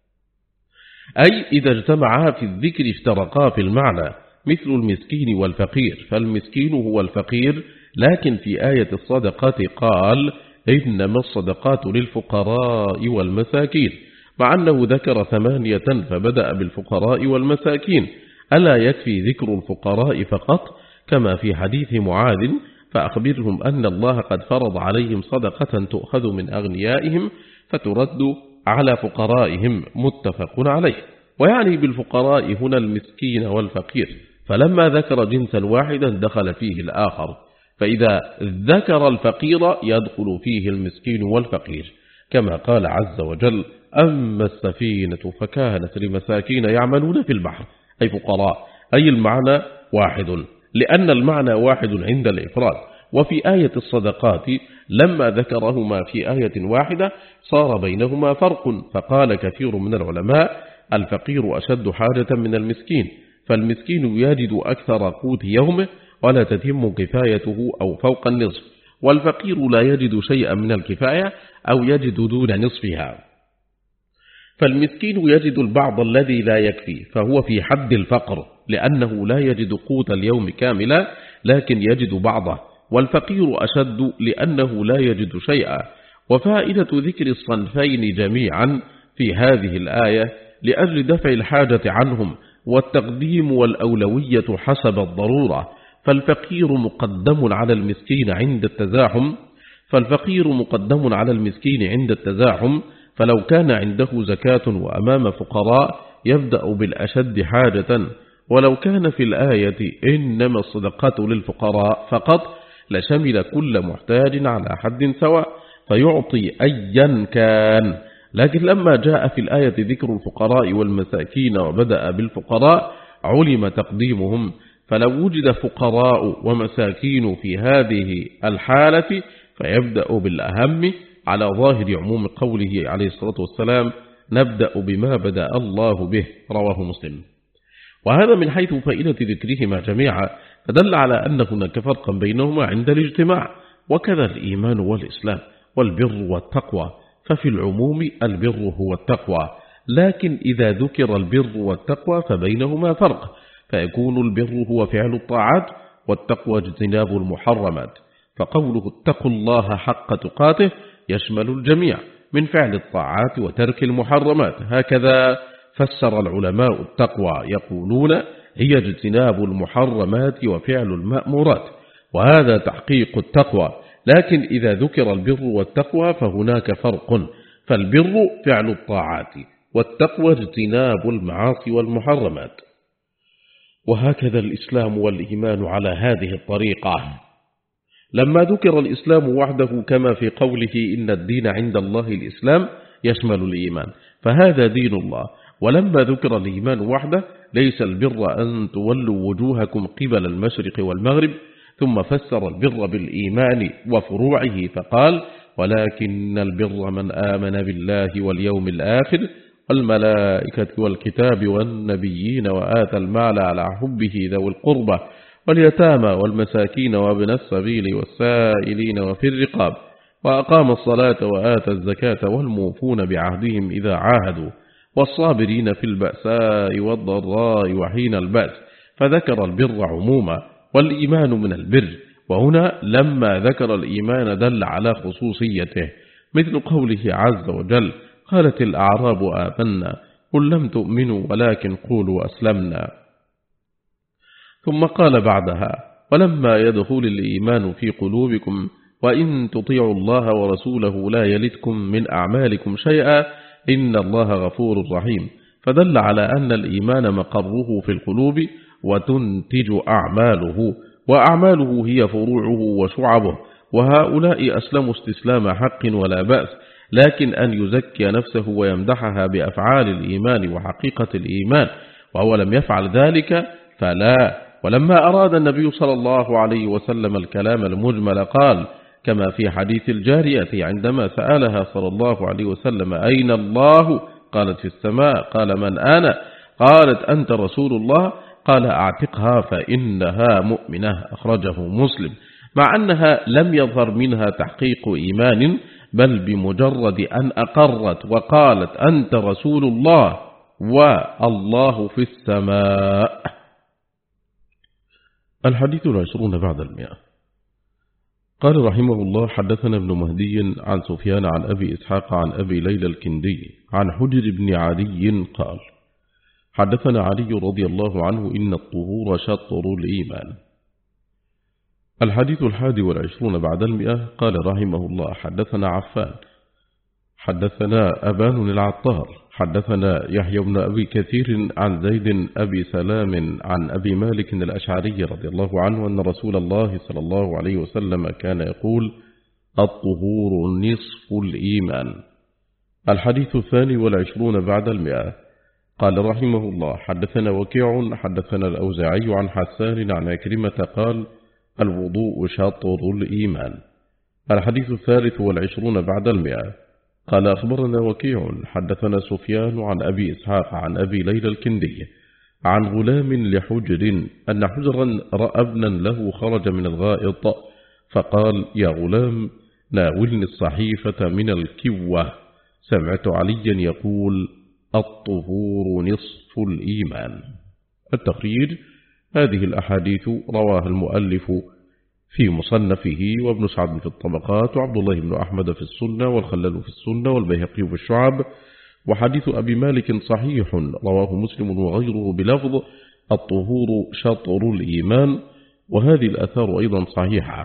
أي إذا اجتمعا في الذكر افترقا في المعنى، مثل المسكين والفقير، فالمسكين هو الفقير، لكن في آية الصدقات قال إنما الصدقات للفقراء والمساكين، مع أنه ذكر 8 فبدأ بالفقراء والمساكين. ألا يكفي ذكر الفقراء فقط كما في حديث معاذ فأخبرهم أن الله قد فرض عليهم صدقة تؤخذ من أغنيائهم فترد على فقرائهم، متفق عليه. ويعني بالفقراء هنا المسكين والفقير، فلما ذكر جنسا واحدا دخل فيه الآخر، فإذا ذكر الفقير يدخل فيه المسكين والفقير، كما قال عز وجل أما السفينة فكانت لمساكين يعملون في البحر، أي فقراء، أي المعنى واحد، لأن المعنى واحد عند الإفراد. وفي آية الصدقات لما ذكرهما في آية واحدة صار بينهما فرق، فقال كثير من العلماء الفقير أشد حاجة من المسكين، فالمسكين يجد أكثر قوت يومه ولا تتم كفايته أو فوق النصف، والفقير لا يجد شيئا من الكفاية أو يجد دون نصفها، فالمسكين يجد البعض الذي لا يكفي، فهو في حد الفقر لأنه لا يجد قوت اليوم كاملا لكن يجد بعضه، والفقير أشد لأنه لا يجد شيئا. وفائدة ذكر الصنفين جميعا في هذه الآية لأجل دفع الحاجة عنهم والتقديم والأولوية حسب الضرورة، فالفقير مقدم على المسكين عند التزاحم، فلو كان عنده زكاة وأمام فقراء يبدأ بالأشد حاجة، ولو كان في الآية إنما الصدقات للفقراء فقط لشمل كل محتاج على حد سواء فيعطي أيا كان، لكن لما جاء في الآية ذكر الفقراء والمساكين وبدأ بالفقراء علم تقديمهم، فلو وجد فقراء ومساكين في هذه الحالة فيبدأ بالأهم على ظاهر عموم قوله عليه الصلاة والسلام نبدأ بما بدأ الله به، رواه مسلم. وهذا من حيث فائدة ذكرهما جميعا، فدل على أن هناك فرقا بينهما عند الاجتماع، وكذا الإيمان والإسلام والبر والتقوى، ففي العموم البر هو التقوى، لكن إذا ذكر البر والتقوى فبينهما فرق، فيكون البر هو فعل الطاعات والتقوى اجتناب المحرمات، فقوله اتقوا الله حق تقاته يشمل الجميع من فعل الطاعات وترك المحرمات. هكذا فسر العلماء التقوى، يقولون هي اجتناب المحرمات وفعل المأمورات، وهذا تحقيق التقوى، لكن إذا ذكر البر والتقوى فهناك فرق، فالبر فعل الطاعات، والتقوى اجتناب المعاصي والمحرمات. وهكذا الإسلام والإيمان على هذه الطريقة. لما ذكر الإسلام وحده كما في قوله إن الدين عند الله الإسلام يشمل الإيمان، فهذا دين الله. ولما ذكر الإيمان وحده ليس البر أن تولوا وجوهكم قبل المشرق والمغرب، ثم فسر البر بالإيمان وفروعه فقال ولكن البر من آمن بالله واليوم الآخر والملائكة والكتاب والنبيين وآتى المال على حبه ذوي القربى واليتامى والمساكين وابن السبيل والسائلين وفي الرقاب وأقام الصلاة وآتى الزكاة والموفون بعهدهم إذا عاهدوا والصابرين في البأساء والضراء وحين البأس، فذكر البر عموما والإيمان من البر. وهنا لما ذكر الإيمان دل على خصوصيته، مثل قوله عز وجل قالت الأعراب آمنا قل لم تؤمنوا ولكن قولوا أسلمنا. ثم قال بعدها ولما يدخل الإيمان في قلوبكم وإن تطيعوا الله ورسوله لا يلتكم من أعمالكم شيئا إن الله غفور رحيم، فدل على أن الإيمان مقره في القلوب وتنتج أعماله، وأعماله هي فروعه وشعبه، وهؤلاء أسلموا استسلام حق ولا بأس. لكن أن يزكي نفسه ويمدحها بأفعال الإيمان وحقيقة الإيمان وهو لم يفعل ذلك فلا. ولما أراد النبي صلى الله عليه وسلم الكلام المجمل قال كما في حديث الجارية عندما سألها صلى الله عليه وسلم أين الله؟ قالت في السماء. قال من أنا؟ قالت أنت رسول الله. قال أعتقها فإنها مؤمنة، أخرجه مسلم، مع أنها لم يظهر منها تحقيق إيمان، بل بمجرد أن أقرت وقالت أنت رسول الله والله في السماء. الحديث 20 بعد 100. قال رحمه الله حدثنا ابن مهدي عن سفيان عن أبي إسحاق عن أبي ليلى الكندي عن حجر بن علي قال حدثنا علي رضي الله عنه إن الطهور شطر الإيمان. الحديث 21 بعد 100. قال رحمه الله حدثنا عفان حدثنا أبان العطار حدثنا يحيى بن أبي كثير عن زيد أبي سلام عن أبي مالك الأشعري رضي الله عنه أن رسول الله صلى الله عليه وسلم كان يقول الطهور نصف الإيمان. الحديث 22 بعد 100. قال رحمه الله حدثنا وكيع حدثنا الأوزاعي عن حسان عن عكرمة قال الوضوء شطر الإيمان. الحديث 23 بعد 100. قال أخبرنا وكيع حدثنا سفيان عن أبي إسحاق عن أبي ليلى الكندي عن غلام لحجر أن حجرا رأى ابنا له خرج من الغائط فقال يا غلام ناولني الصحيفة من الكوة. سمعت عليا يقول الطهور نصف الإيمان. التقرير هذه الأحاديث رواها المؤلف في مصنفه وابن سعد في الطبقات وعبد الله بن أحمد في السنة والخلال في السنة والبيهقي في الشعب. وحديث أبي مالك صحيح رواه مسلم وغيره بلفظ الطهور شطر الإيمان، وهذه الأثار أيضا صحيحة.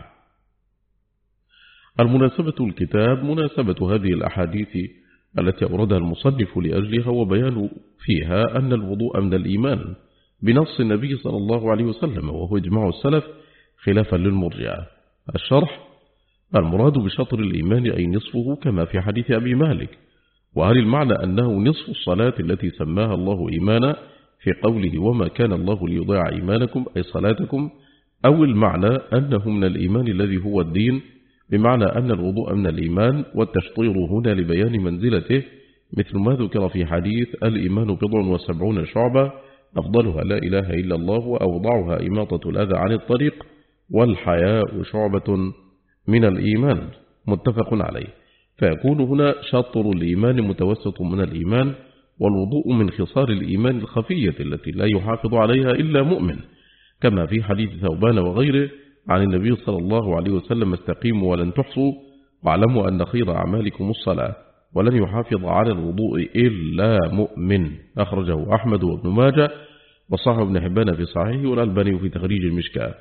المناسبة الكتاب مناسبة هذه الأحاديث التي أوردها المصنف لأجلها وبيان فيها أن الوضوء من الإيمان بنص النبي صلى الله عليه وسلم وهو إجماع السلف خلافا للمرجئة. الشرح المراد بشطر الإيمان أي نصفه كما في حديث أبي مالك. وهل المعنى أنه نصف الصلاة التي سماها الله إيمانا في قوله وما كان الله ليضيع إيمانكم أي صلاتكم، أو المعنى أنه من الإيمان الذي هو الدين بمعنى أن الوضوء من الإيمان والتشطير هنا لبيان منزلته مثل ما ذكر في حديث الإيمان 70 شعبة أفضلها لا إله إلا الله وأوضعها إماطة الأذى عن الطريق والحياء شعبة من الإيمان متفق عليه. فيكون هنا شطر الإيمان متوسط من الإيمان، والوضوء من خصال الإيمان الخفية التي لا يحافظ عليها إلا مؤمن، كما في حديث ثوبان وغيره عن النبي صلى الله عليه وسلم استقيموا ولن تحصوا واعلموا أن خير أعمالكم الصلاة ولن يحافظ على الوضوء إلا مؤمن. أخرجه أحمد وابن ماجه وصححه ابن حبان في صحيحه والألباني في تخريج المشكاة.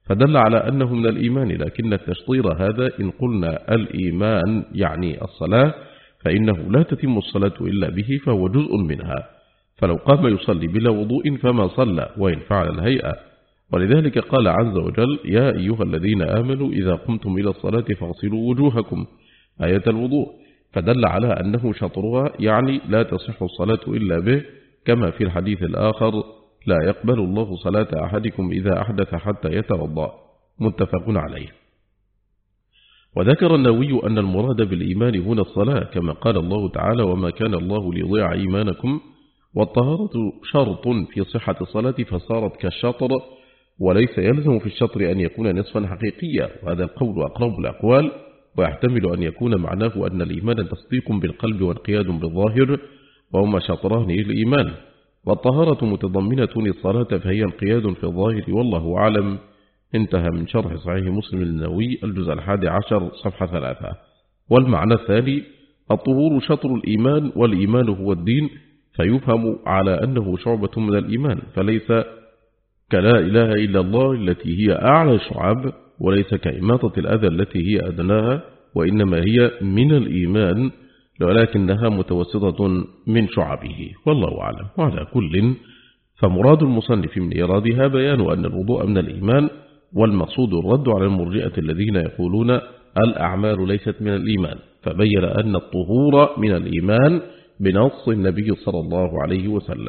فدل على أنه من الإيمان، لكن التشطير هذا إن قلنا الإيمان يعني الصلاة فإنه لا تتم الصلاة إلا به، فهو جزء منها، فلو قام يصلي بلا وضوء فما صلى وإن فعل الهيئة. ولذلك قال عز وجل: يا أيها الذين آمنوا إذا قمتم إلى الصلاة فاغسلوا وجوهكم، آية الوضوء، فدل على أنه شطرها يعني لا تصح الصلاة إلا به، كما في الحديث الآخر: لا يقبل الله صلاة أحدكم إذا أحدث حتى يتوضأ، متفق عليه. وذكر النووي أن المراد بالإيمان هنا الصلاة، كما قال الله تعالى: وما كان الله ليضيع إيمانكم، والطهارة شرط في صحة الصلاة فصارت كالشطر، وليس يلزم في الشطر أن يكون نصفا حقيقيا، وهذا القول أقرب الأقوال، ويحتمل أن يكون معناه أن الإيمان تصديق بالقلب وانقياد بالظاهر، وهما شطران للإيمان، والطهارة متضمنة للصلاة فهي انقياد في الظاهر، والله أعلم. انتهى من شرح صحيح مسلم النووي الجزء 11 صفحة 3. والمعنى الثاني: الطهور شطر الإيمان، والإيمان هو الدين، فيفهم على أنه شعبة من الإيمان، فليس كلا إله إلا الله التي هي أعلى الشعب، وليس كإماطة الأذى التي هي أدناها، وإنما هي من الإيمان، ولكنها متوسطة من شعبه، والله أعلم. وعلى كل فمراد المصنف من إرادها بيان أن الوضوء من الإيمان، والمقصود الرد على المرجئة الذين يقولون الأعمال ليست من الإيمان، فبين أن الطهور من الإيمان بنص النبي صلى الله عليه وسلم.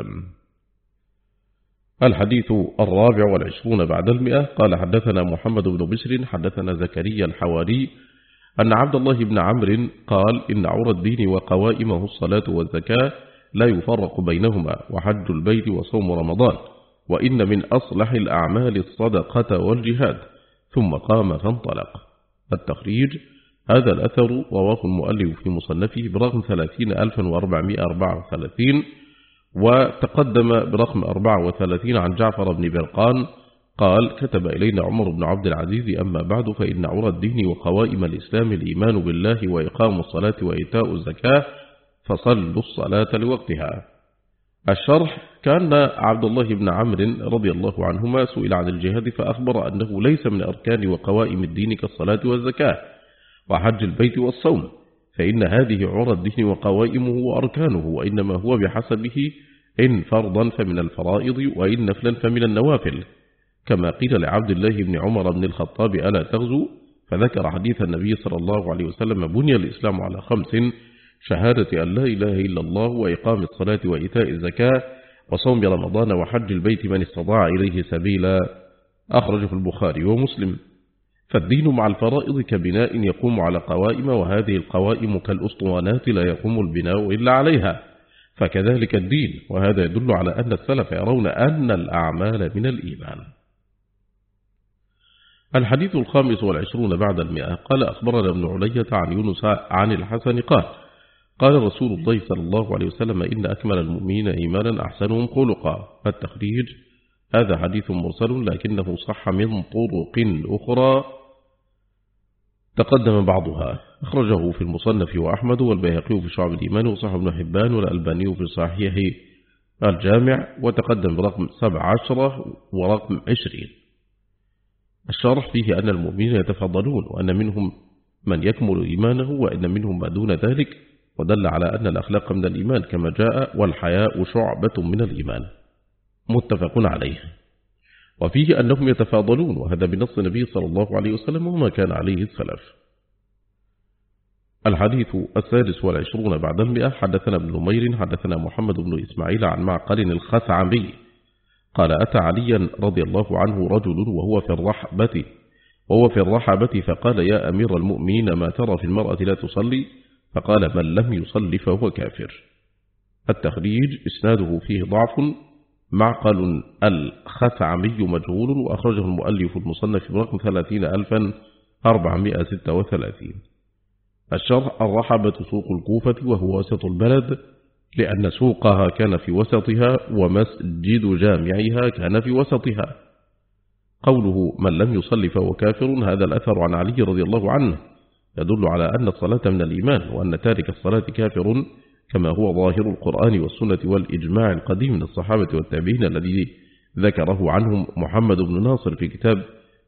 الحديث 24 بعد 100. قال: حدثنا محمد بن بشر حدثنا زكريا الحواري أن عبد الله بن عمرو قال: إن عور الدين وقوائمه الصلاة والزكاة لا يفرق بينهما، وحج البيت وصوم رمضان، وإن من أصلح الأعمال الصدقة والجهاد، ثم قام فانطلق. التخريج: هذا الأثر رواه المؤلف في مصنفه برقم 30434، وتقدم برقم 34 عن جعفر بن برقان قال: كتب إلينا عمر بن عبد العزيز: أما بعد، فإن عور الدين وقوائم الإسلام الإيمان بالله وإقام الصلاة وإيتاء الزكاة، فصلوا الصلاة لوقتها. الشرح: كان عبد الله بن عمرو رضي الله عنهما سئل عن الجهاد فأخبر أنه ليس من أركان وقوائم الدين كالصلاة والزكاة وحج البيت والصوم، فإن هذه عور الدين وقوائمه وأركانه، وإنما هو بحسبه، إن فرضا فمن الفرائض، وإن نفلا فمن النوافل، كما قيل لعبد الله بن عمر بن الخطاب: ألا تغزو؟ فذكر حديث النبي صلى الله عليه وسلم: بني الإسلام على 5: شهادة أن لا إله إلا الله، وإقام الصلاة، وإيتاء الزكاة، وصوم رمضان، وحج البيت من استطاع إليه سبيلا، أخرجه البخاري ومسلم. فالدين مع الفرائض كبناء يقوم على قوائم، وهذه القوائم كالأسطوانات لا يقوم البناء إلا عليها، فكذلك الدين، وهذا يدل على أن السلف يرون أن الأعمال من الإيمان. الحديث 25 بعد 100. قال: أخبرنا ابن علية عن يونس عن الحسن قال: قال رسول الله صلى الله عليه وسلم: إن أكمل المؤمنين إيمانا أحسنهم خلقا. التخريج: هذا حديث مرسل، لكنه صح من طرق أخرى تقدم بعضها، أخرجه في المصنف وأحمد والبيهقي في شعب الإيمان، وصحح ابن حبان والألباني في صحيح الجامع، وتقدم برقم 17 ورقم 20. الشرح فيه أن المؤمنين يتفضلون، وأن منهم من يكمل إيمانه، وأن منهم ما دون ذلك، ودل على أن الأخلاق من الإيمان كما جاء: والحياء شعبة من الإيمان، متفق عليه. وفيه أنهم يتفاضلون، وهذا بنص النبي صلى الله عليه وسلم وما كان عليه السلف. الحديث 26 بعد 100. حدثنا ابن نمير حدثنا محمد بن إسماعيل عن معقل الخثعمي قال: أتى عليا رضي الله عنه رجل وهو في الرحبة فقال: يا أمير المؤمنين، ما ترى في المرأة لا تصلي؟ فقال: من لم يصلي فهو كافر. التخريج: إسناده فيه ضعف، معقل الخثعمي مجهول، وأخرجه المؤلف المصنف برقم 30436. الشرح: الرحبة سوق الكوفة، وهو وسط البلد، لأن سوقها كان في وسطها، ومسجد جامعها كان في وسطها. قوله من لم يصلي فهو كافر، هذا الأثر عن علي رضي الله عنه يدل على أن الصلاة من الإيمان، وأن تارك الصلاة كافر، كما هو ظاهر القرآن والسنة والإجماع القديم من الصحابة والتابعين الذي ذكره عنهم محمد بن ناصر في كتاب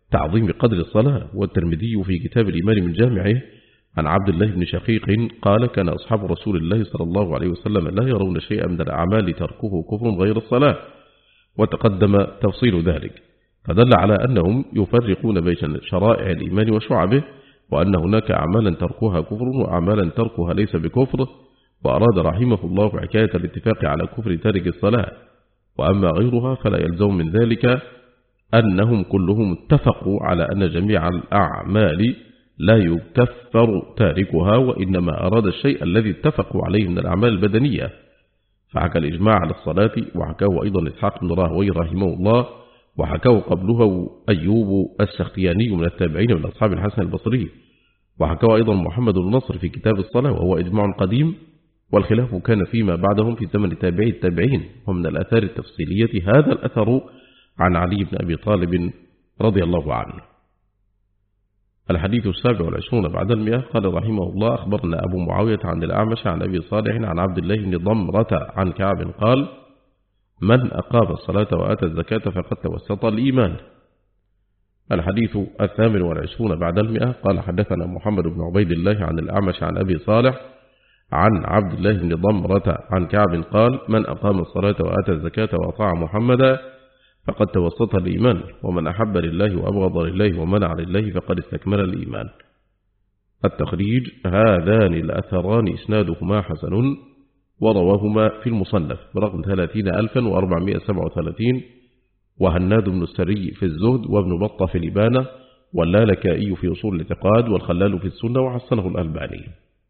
تعظيم قدر الصلاة. والترمذي في كتاب الإيمان من جامعه عن عبد الله بن شقيق قال كان أصحاب رسول الله صلى الله عليه وسلم لا يرون شيئا من الأعمال تركه كفر غير الصلاة، وتقدم تفصيل ذلك، فدل على أنهم يفرقون بين شرائع الإيمان وشعبه، وأن هناك أعمالا تركها كفر وأعمالا تركها ليس بكفر. وأراد رحمه الله حكاية الاتفاق على كفر تارك الصلاة، وأما غيرها فلا يلزم من ذلك أنهم كلهم اتفقوا على أن جميع الأعمال لا يكفر تاركها، وإنما أراد الشيء الذي اتفقوا عليه من الأعمال البدنية، فحكى الإجماع على الصلاة، وحكاه أيضا إسحاق بن راهويه رحمه الله، وحكاه قبله أيوب السختياني من التابعين من أصحاب الحسن البصري، وحكاه أيضا محمد بن نصر في كتاب الصلاة، وهو إجماع قديم، والخلاف كان فيما بعدهم في زمن تابعي التابعين. ومن الآثار التفصيلية هذا الأثر عن علي بن أبي طالب رضي الله عنه. الحديث 27 بعد 100. قال رحمه الله أخبرنا أبو معاوية عن الأعمش عن أبي صالح عن عبد الله بن ضمرة عن كعب قال من أقام الصلاة وآتى الزكاة فقد توسط الإيمان. الحديث 28 بعد 100. قال حدثنا محمد بن عبيد الله عن الأعمش عن أبي صالح عن عبد الله بن ضمرة عن كعب قال من أقام الصلاة وآتى الزكاة وأطاع محمدا فقد توسط الإيمان، ومن أحب لله وأبغض لله ومنع لله فقد استكمل الإيمان. التخريج هذان الأثران إسنادهما حسن، ورواهما في المصنف برقم 30,437، وهناد بن السري في الزهد، وابن بطة في الإبانة، واللالكائي في أصول الاعتقاد، والخلال في السنة، وحسنه الألباني.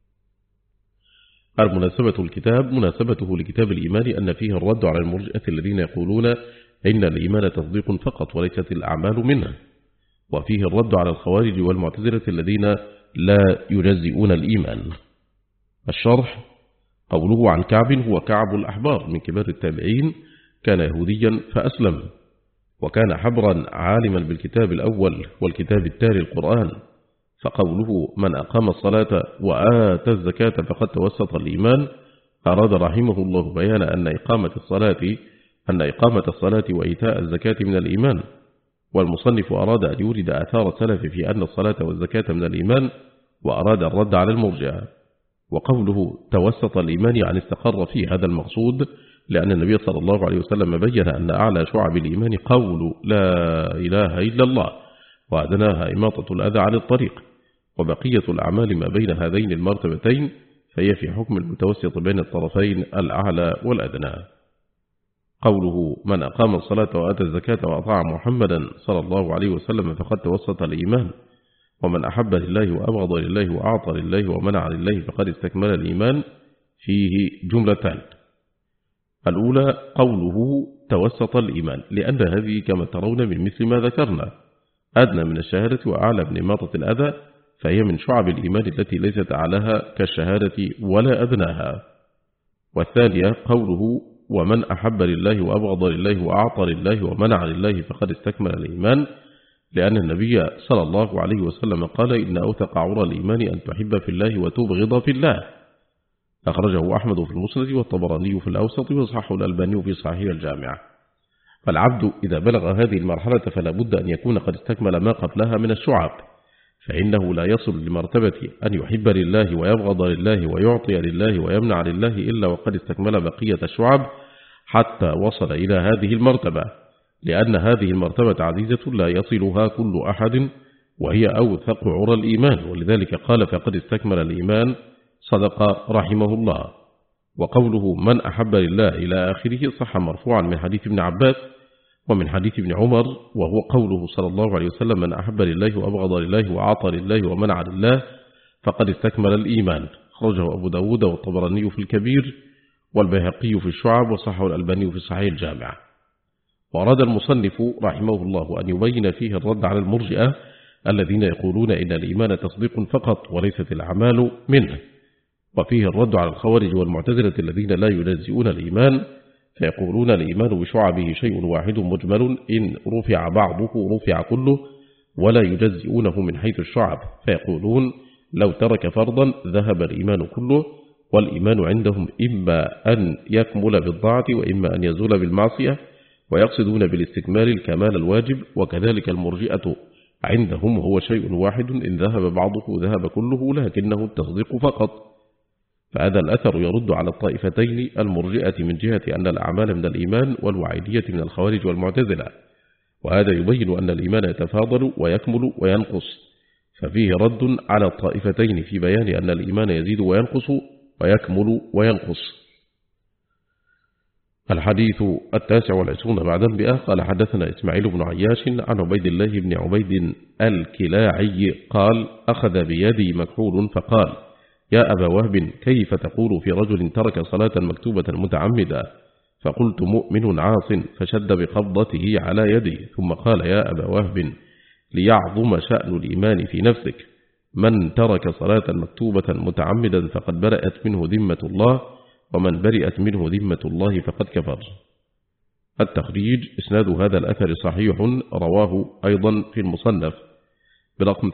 المناسبة الكتاب مناسبته لكتاب الإيمان أن فيه الرد على المرجئة الذين يقولون إن الإيمان تصديق فقط وليست الأعمال منه، وفيه الرد على الخوارج والمعتزلة الذين لا يجزئون الإيمان. الشرح قوله عن كعب هو كعب الأحبار من كبار التابعين، كان يهوديا فأسلم، وكان حبرا عالما بالكتاب الأول والكتاب التالي القرآن. فقوله من أقام الصلاة وآتى الزكاة فقد توسط الإيمان أراد رحمه الله بيان أن إقامة الصلاة وإيتاء الزكاة من الإيمان، والمصنف أراد أن يورد آثار السلف في أن الصلاة والزكاة من الإيمان، وأراد الرد على المرجئة. وقوله توسط الإيمان يعني استقر فيه هذا المقصود، لأن النبي صلى الله عليه وسلم بيّن أن أعلى شعب الإيمان قول لا إله إلا الله، وأدناها إماطة الأذى عن الطريق، وبقية الأعمال ما بين هذين المرتبتين فهي في حكم المتوسط بين الطرفين الأعلى والأدنى. قوله من أقام الصلاة وآتى الزكاة وأطاع محمدا صلى الله عليه وسلم فقد توسط الإيمان، ومن أحب لله وأبغض لله وأعطى لله ومنع لله فقد استكمل الإيمان، فيه جملتان. الأولى قوله توسط الإيمان، لأن هذه كما ترون من مثل ما ذكرنا أدنى من الشهادة وأعلى من إماطة الأذى، فهي من شعب الإيمان التي ليست أعلاها كالشهادة ولا أدناها. والثانية قوله ومن أحب لله وأبغض لله وأعطى لله ومنع لله فقد استكمل الإيمان، لأن النبي صلى الله عليه وسلم قال إن أوثق عرى الإيمان أن تحب في الله وتبغض في الله. أخرجه أحمد في المسند والطبراني في الأوسط وصححه الألباني في صحيح الجامع. فالعبد إذا بلغ هذه المرحلة فلا بد أن يكون قد استكمل ما قبلها من الشعب، فإنه لا يصل لمرتبة أن يحب لله ويبغض لله ويعطي لله ويمنع لله إلا وقد استكمل بقية الشعب حتى وصل إلى هذه المرتبة، لأن هذه المرتبة عزيزة لا يصلها كل أحد، وهي أوثق عرى الإيمان، ولذلك قال فقد استكمل الإيمان، صدق رحمه الله. وقوله من أحب لله إلى آخره صح مرفوعا من حديث ابن عباس ومن حديث ابن عمر، وهو قوله صلى الله عليه وسلم من أحب لله وأبغض لله وأعطى لله ومنع لله فقد استكمل الإيمان. خرجه أبو داود والطبراني في الكبير والبيهقي في الشعب وصححه الألباني في صحيح الجامع. وأراد المصنف رحمه الله أن يبين فيه الرد على المرجئة الذين يقولون إن الإيمان تصديق فقط وليست الأعمال منه، وفيه الرد على الخوارج والمعتزلة الذين لا يجزئون الإيمان، فيقولون الإيمان بشعبه شيء واحد مجمل إن رفع بعضه رفع كله، ولا يجزئونه من حيث الشعب، فيقولون لو ترك فرضا ذهب الإيمان كله، والإيمان عندهم إما أن يكمل بالطاعة وإما أن يزول بالمعصية، ويقصدون بالاستكمال الكمال الواجب. وكذلك المرجئة عندهم هو شيء واحد، إن ذهب بعضه ذهب كله، لكنه التصديق فقط. فهذا الأثر يرد على الطائفتين المرجئة من جهة أن الأعمال من الإيمان، والوعيدية من الخوارج والمعتزلة، وهذا يبين أن الإيمان يتفاضل ويكمل وينقص، ففيه رد على الطائفتين في بيان أن الإيمان يزيد وينقص ويكمل وينقص. الحديث 29 بعد 100. قال حدثنا إسماعيل بن عياش عن عبيد الله بن عبيد الكلاعي قال أخذ بيدي مكحول فقال يا أبا وهب كيف تقول في رجل ترك صلاة مكتوبة متعمدا؟ فقلت مؤمن عاص، فشد بقبضته على يدي، ثم قال يا أبا وهب ليعظم شأن الإيمان في نفسك، من ترك صلاة مكتوبة متعمدا فقد برأت منه ذمة الله، ومن برئت منه ذمة الله فقد كفر. التخريج: إسناد هذا الأثر صحيح، رواه أيضا في المصنف برقم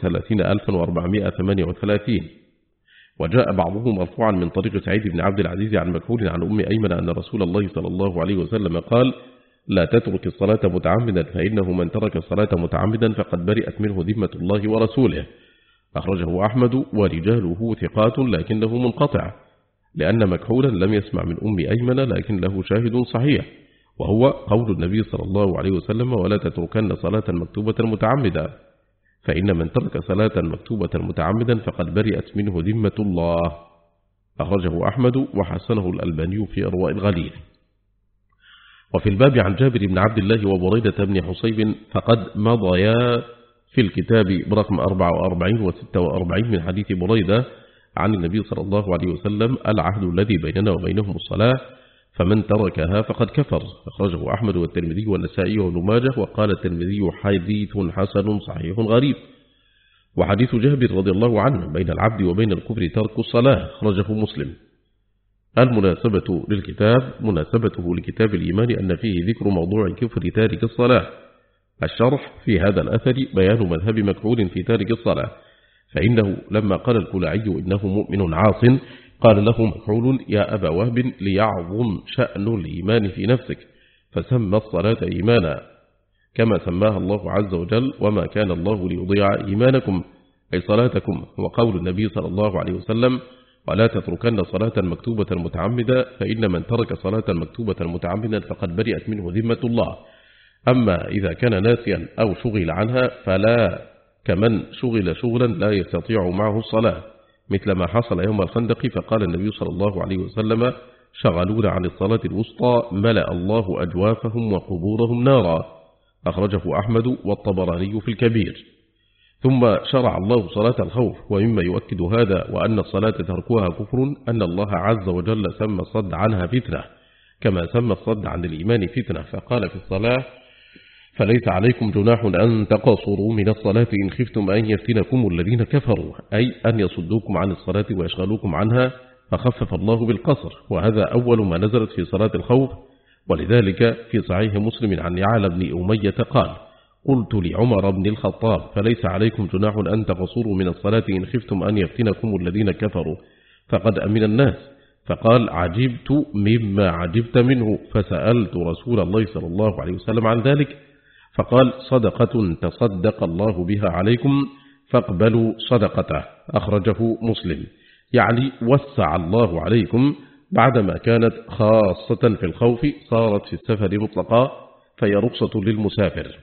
30438. وجاء بعضه مرفوعا من طريق سعيد بن عبد العزيز عن مكحول عن أم أيمن أن رسول الله صلى الله عليه وسلم قال لا تترك الصلاة متعمدا، فإنه من ترك الصلاة متعمدا فقد برئت منه ذمة الله ورسوله. أخرجه أحمد ورجاله ثقات لكنه منقطع، لأن مكحولا لم يسمع من أم أيمن، لكن له شاهد صحيح، وهو قول النبي صلى الله عليه وسلم ولا تتركن صلاة مكتوبة متعمدا، فإن من ترك صلاة مكتوبة متعمدا فقد برئت منه ذمة الله. أخرجه أحمد وحسنه الألباني في إرواء الغليل. وفي الباب عن جابر بن عبد الله وبريدة بن حصيب فقد مضيا في الكتاب برقم 44 و46 من حديث بريدة عن النبي صلى الله عليه وسلم العهد الذي بيننا وبينهم الصلاة، فمن تركها فقد كفر. أخرجه أحمد والترمذي والنسائي وابن ماجه، وقال الترمذي حديث حسن صحيح غريب. وحديث جابر رضي الله عنه بين العبد وبين الكفر ترك الصلاة، أخرجه مسلم. المناسبة للكتاب: مناسبته لكتاب الإيمان أن فيه ذكر موضوع كفر تارك الصلاة. الشرح: في هذا الأثر بيان مذهب مكحول في تارك الصلاة، فإنه لما قال الكلاعي إنه مؤمن عاص قال له مكحول يا أبا وهب ليعظم شأن الإيمان في نفسك، فسمى الصلاة إيمانا كما سماها الله عز وجل، وما كان الله ليضيع إيمانكم أي صلاتكم. وقول النبي صلى الله عليه وسلم ولا تتركن صلاة مكتوبة متعمدة، فإن من ترك صلاة مكتوبة متعمدا فقد برئت منه ذمة الله. أما إذا كان ناسيا أو شغل عنها فلا كمن شغل شغلا لا يستطيع معه الصلاة، مثل ما حصل يوم الخندق، فقال النبي صلى الله عليه وسلم شغلون عن الصلاة الوسطى ملأ الله أجوافهم وقبورهم نارا. أخرجه أحمد والطبراني في الكبير. ثم شرع الله صلاة الخوف، ومما يؤكد هذا وأن الصلاة تركها كفر أن الله عز وجل سمى الصد عنها فتنة، كما سمى الصد عن الإيمان فتنة، فقال في الصلاة فليس عليكم جناح أن تقصروا من الصلاة إن خفتم أن يفتنكم الذين كفروا، أي أن يصدوكم عن الصلاة ويشغلوكم عنها، فخفف الله بالقصر، وهذا أول ما نزلت في صلاة الخوف. ولذلك في صحيح مسلم عن يعلى بن أمية قال قلت لعمر بن الخطاب فليس عليكم جناح أن تقصروا من الصلاة إن خفتم أن يفتنكم الذين كفروا فقد أمن الناس، فقال عجبت مما عجبت منه، فسألت رسول الله صلى الله عليه وسلم عن ذلك، فقال صدقة تصدق الله بها عليكم فاقبلوا صدقته. أخرجه مسلم، يعني وسع الله عليكم بعدما كانت خاصة في الخوف صارت في السفر مطلقا، فهي رخصة للمسافر.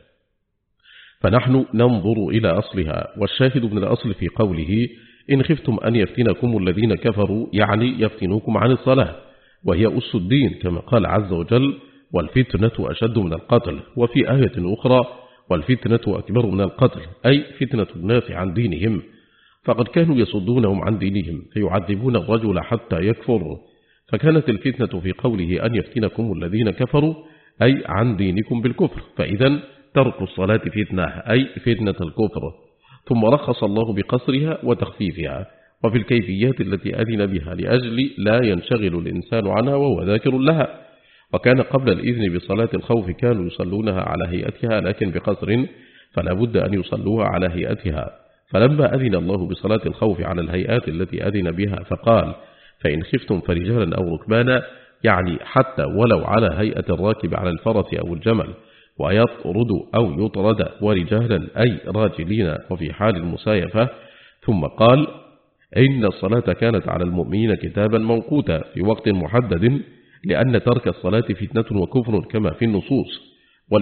فنحن ننظر إلى أصلها، والشاهد من الأصل في قوله إن خفتم أن يفتنكم الذين كفروا، يعني يفتنوكم عن الصلاة، وهي أس الدين كما قال عز وجل والفتنة أشد من القتل، وفي آية أخرى والفتنة أكبر من القتل، أي فتنة الناس عن دينهم، فقد كانوا يصدونهم عن دينهم فيعذبون الرجل حتى يكفر، فكانت الفتنة في قوله أن يفتنكم الذين كفروا أي عن دينكم بالكفر، فإذا ترك الصلاة فتنة أي فتنة الكفر. ثم رخص الله بقصرها وتخفيفها وفي الكيفيات التي أذن بها لأجل لا ينشغل الإنسان عنها وهو ذاكر لها. وكان قبل الإذن بصلاة الخوف كانوا يصلونها على هيئتها لكن بقصر، فلا بد أن يصلوها على هيئتها، فلما أذن الله بصلاة الخوف على الهيئات التي أذن بها فقال فإن خفتم فرجالا أو ركبانا، يعني حتى ولو على هيئة الراكب على الفرس أو الجمل، ويطرد أو يطرد ورجالا أي راجلين وفي حال المسايفة. ثم قال إن الصلاة كانت على المؤمنين كتابا موقوتا في وقت محدد، لأن ترك الصلاة فتنة وكفر كما في النصوص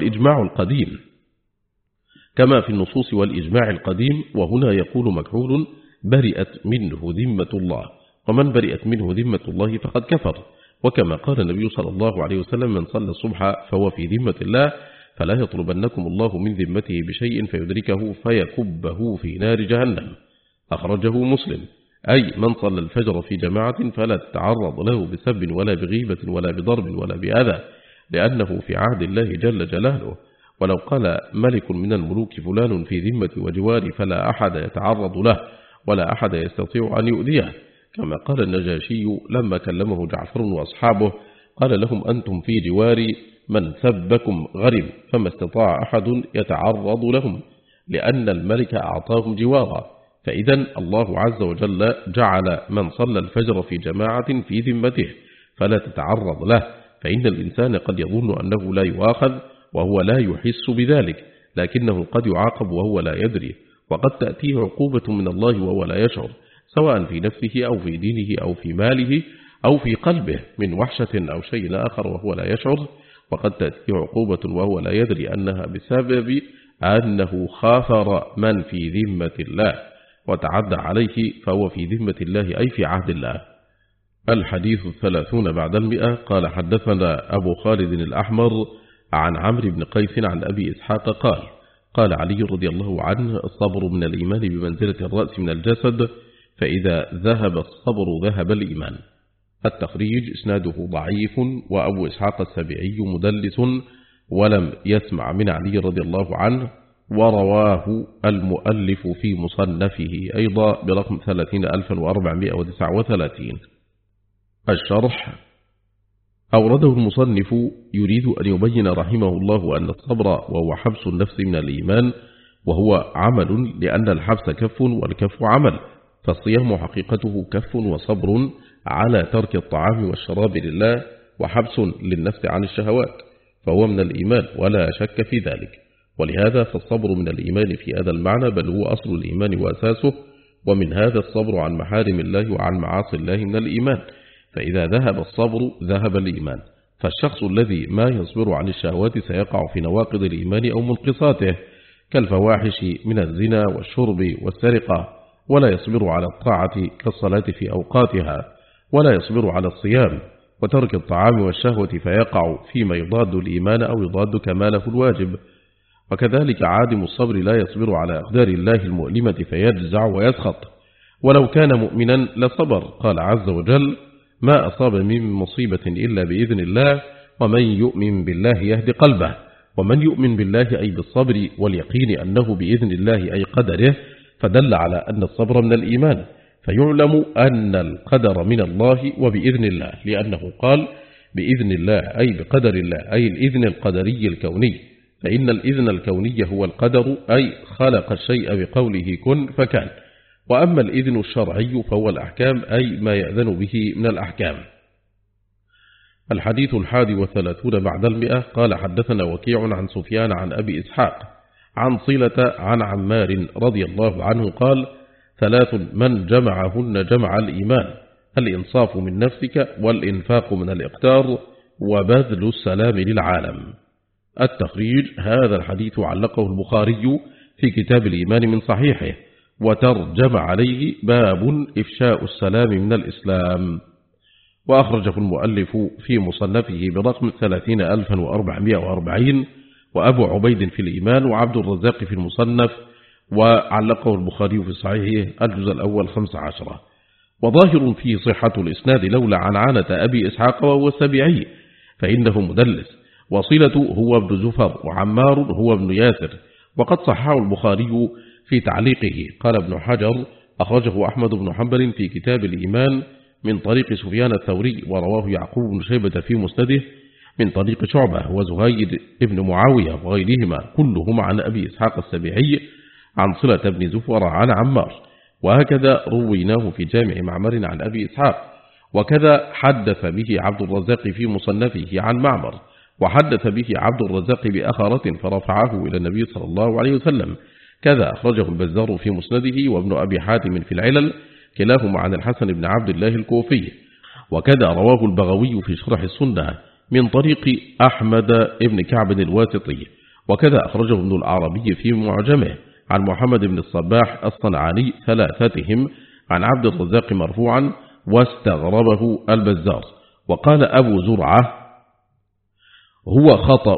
والإجماع القديم. وهنا يقول مكحول برئت منه ذمة الله، ومن برئت منه ذمة الله فقد كفر. وكما قال النبي صلى الله عليه وسلم من صلى الصبح فهو في ذمة الله، فلا يطلبنكم الله من ذمته بشيء فيدركه فيكبه في نار جهنم. أخرجه مسلم. أي من صلى الفجر في جماعة فلا تتعرض له بسب ولا بغيبة ولا بضرب ولا بأذى، لأنه في عهد الله جل جلاله. ولو قال ملك من الملوك فلان في ذمة وجواري فلا أحد يتعرض له ولا أحد يستطيع أن يؤذيه، كما قال النجاشي لما كلمه جعفر وأصحابه قال لهم أنتم في جواري، من سبكم غرم، فما استطاع أحد يتعرض لهم، لأن الملك أعطاهم جوارا. فإذا الله عز وجل جعل من صلى الفجر في جماعة في ذمته فلا تتعرض له، فإن الإنسان قد يظن أنه لا يؤاخذ وهو لا يحس بذلك، لكنه قد يعاقب وهو لا يدري، وقد تأتيه عقوبة من الله وهو لا يشعر، سواء في نفسه أو في دينه أو في ماله أو في قلبه من وحشة أو شيء آخر وهو لا يشعر. وقد تأتيه عقوبة وهو لا يدري أنها بسبب أنه خافر من في ذمة الله وتعدى عليه، فهو في ذمة الله أي في عهد الله. الحديث 30 بعد 100. قال حدثنا أبو خالد الأحمر عن عمرو بن قيس عن أبي إسحاق قال قال علي رضي الله عنه الصبر من الإيمان بمنزلة الرأس من الجسد، فإذا ذهب الصبر ذهب الإيمان. التخريج إسناده ضعيف، وأبو إسحاق السبيعي مدلس ولم يسمع من علي رضي الله عنه، ورواه المؤلف في مصنفه أيضا برقم 30439. الشرح أورده المصنف يريد أن يبين رحمه الله أن الصبر وهو حبس النفس من الإيمان، وهو عمل، لأن الحبس كف والكف عمل، فالصيام حقيقته كف وصبر على ترك الطعام والشراب لله، وحبس للنفس عن الشهوات، فهو من الإيمان ولا شك في ذلك. ولهذا فالصبر من الإيمان في هذا المعنى، بل هو أصل الإيمان وأساسه. ومن هذا الصبر عن محارم الله وعن معاصي الله من الإيمان، فإذا ذهب الصبر ذهب الإيمان. فالشخص الذي ما يصبر عن الشهوات سيقع في نواقض الإيمان أو منقصاته، كالفواحش من الزنا والشرب والسرقة، ولا يصبر على الطاعة كالصلاة في أوقاتها، ولا يصبر على الصيام وترك الطعام والشهوة، فيقع فيما يضاد الإيمان أو يضاد كماله الواجب. وكذلك عادم الصبر لا يصبر على أقدار الله المؤلمة فيجزع ويسخط، ولو كان مؤمنا لصبر. قال عز وجل ما أصاب من مصيبة إلا بإذن الله، ومن يؤمن بالله يهدي قلبه. ومن يؤمن بالله أي بالصبر واليقين أنه بإذن الله أي قدره، فدل على أن الصبر من الإيمان، فيعلم أن القدر من الله وبإذن الله، لأنه قال بإذن الله أي بقدر الله، أي الإذن القدري الكوني، فإن الإذن الكوني هو القدر، أي خلق الشيء بقوله كن فكان. وأما الإذن الشرعي فهو الأحكام، أي ما يأذن به من الأحكام. الحديث 31 بعد 100. قال حدثنا وكيع عن سفيان عن أبي إسحاق عن صلة عن عمار رضي الله عنه قال 3 من جمعهن جمع الإيمان: الإنصاف من نفسك، والإنفاق من الإقتار، وبذل السلام للعالم. التخريج هذا الحديث علقه البخاري في كتاب الإيمان من صحيحه، وترجم عليه باب إفشاء السلام من الإسلام، وأخرجه المؤلف في مصنفه برقم 30440، وأبو عبيد في الإيمان، وعبد الرزاق في المصنف، وعلقه البخاري في صحيحه الجزء الأول 15. وظاهر فيه صحة الإسناد لولا عنعنة أبي إسحاق وهو السبيعي، فإنه مدلس، وصلة هو ابن زفر، وعمار هو ابن ياسر، وقد صححه البخاري في تعليقه. قال ابن حجر أخرجه أحمد بن حنبل في كتاب الإيمان من طريق سفيان الثوري، ورواه يعقوب بن شيبة في مسنده من طريق شعبة وزهيد بن معاوية وغيرهما، كلهم عن أبي إسحاق السبيعي عن صلة بن زفر عن عمار. وهكذا رويناه في جامع معمر عن أبي إسحاق، وكذا حدث به عبد الرزاق في مصنفه عن معمر، وحدث به عبد الرزاق بأخرة فرفعه إلى النبي صلى الله عليه وسلم. كذا أخرجه البزار في مسنده وابن أبي حاتم في العلل كلاهما عن الحسن بن عبد الله الكوفي. وكذا رواه البغوي في شرح السنة من طريق أحمد بن كعب الواسطي. وكذا أخرجه ابن العربي في معجمه عن محمد بن الصباح الصنعاني ثلاثتهم عن عبد الرزاق مرفوعا واستغربه البزار. وقال أبو زرعة هو خطأ،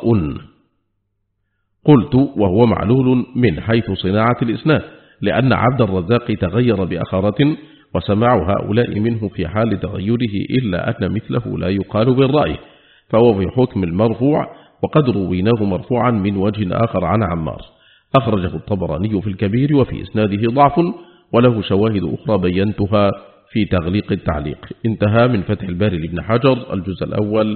قلت وهو معلول من حيث صناعة الإسناد، لأن عبد الرزاق تغير بأخرة وسماع هؤلاء منه في حال تغيره إلا أن مثله لا يقال بالرأي، فهو في حكم المرفوع، وقد رويناه مرفوعا من وجه آخر عن عمار. أخرجه الطبراني في الكبير وفي إسناده ضعف، وله شواهد أخرى بينتها في تغليق التعليق. انتهى من فتح الباري لابن حجر الجزء الأول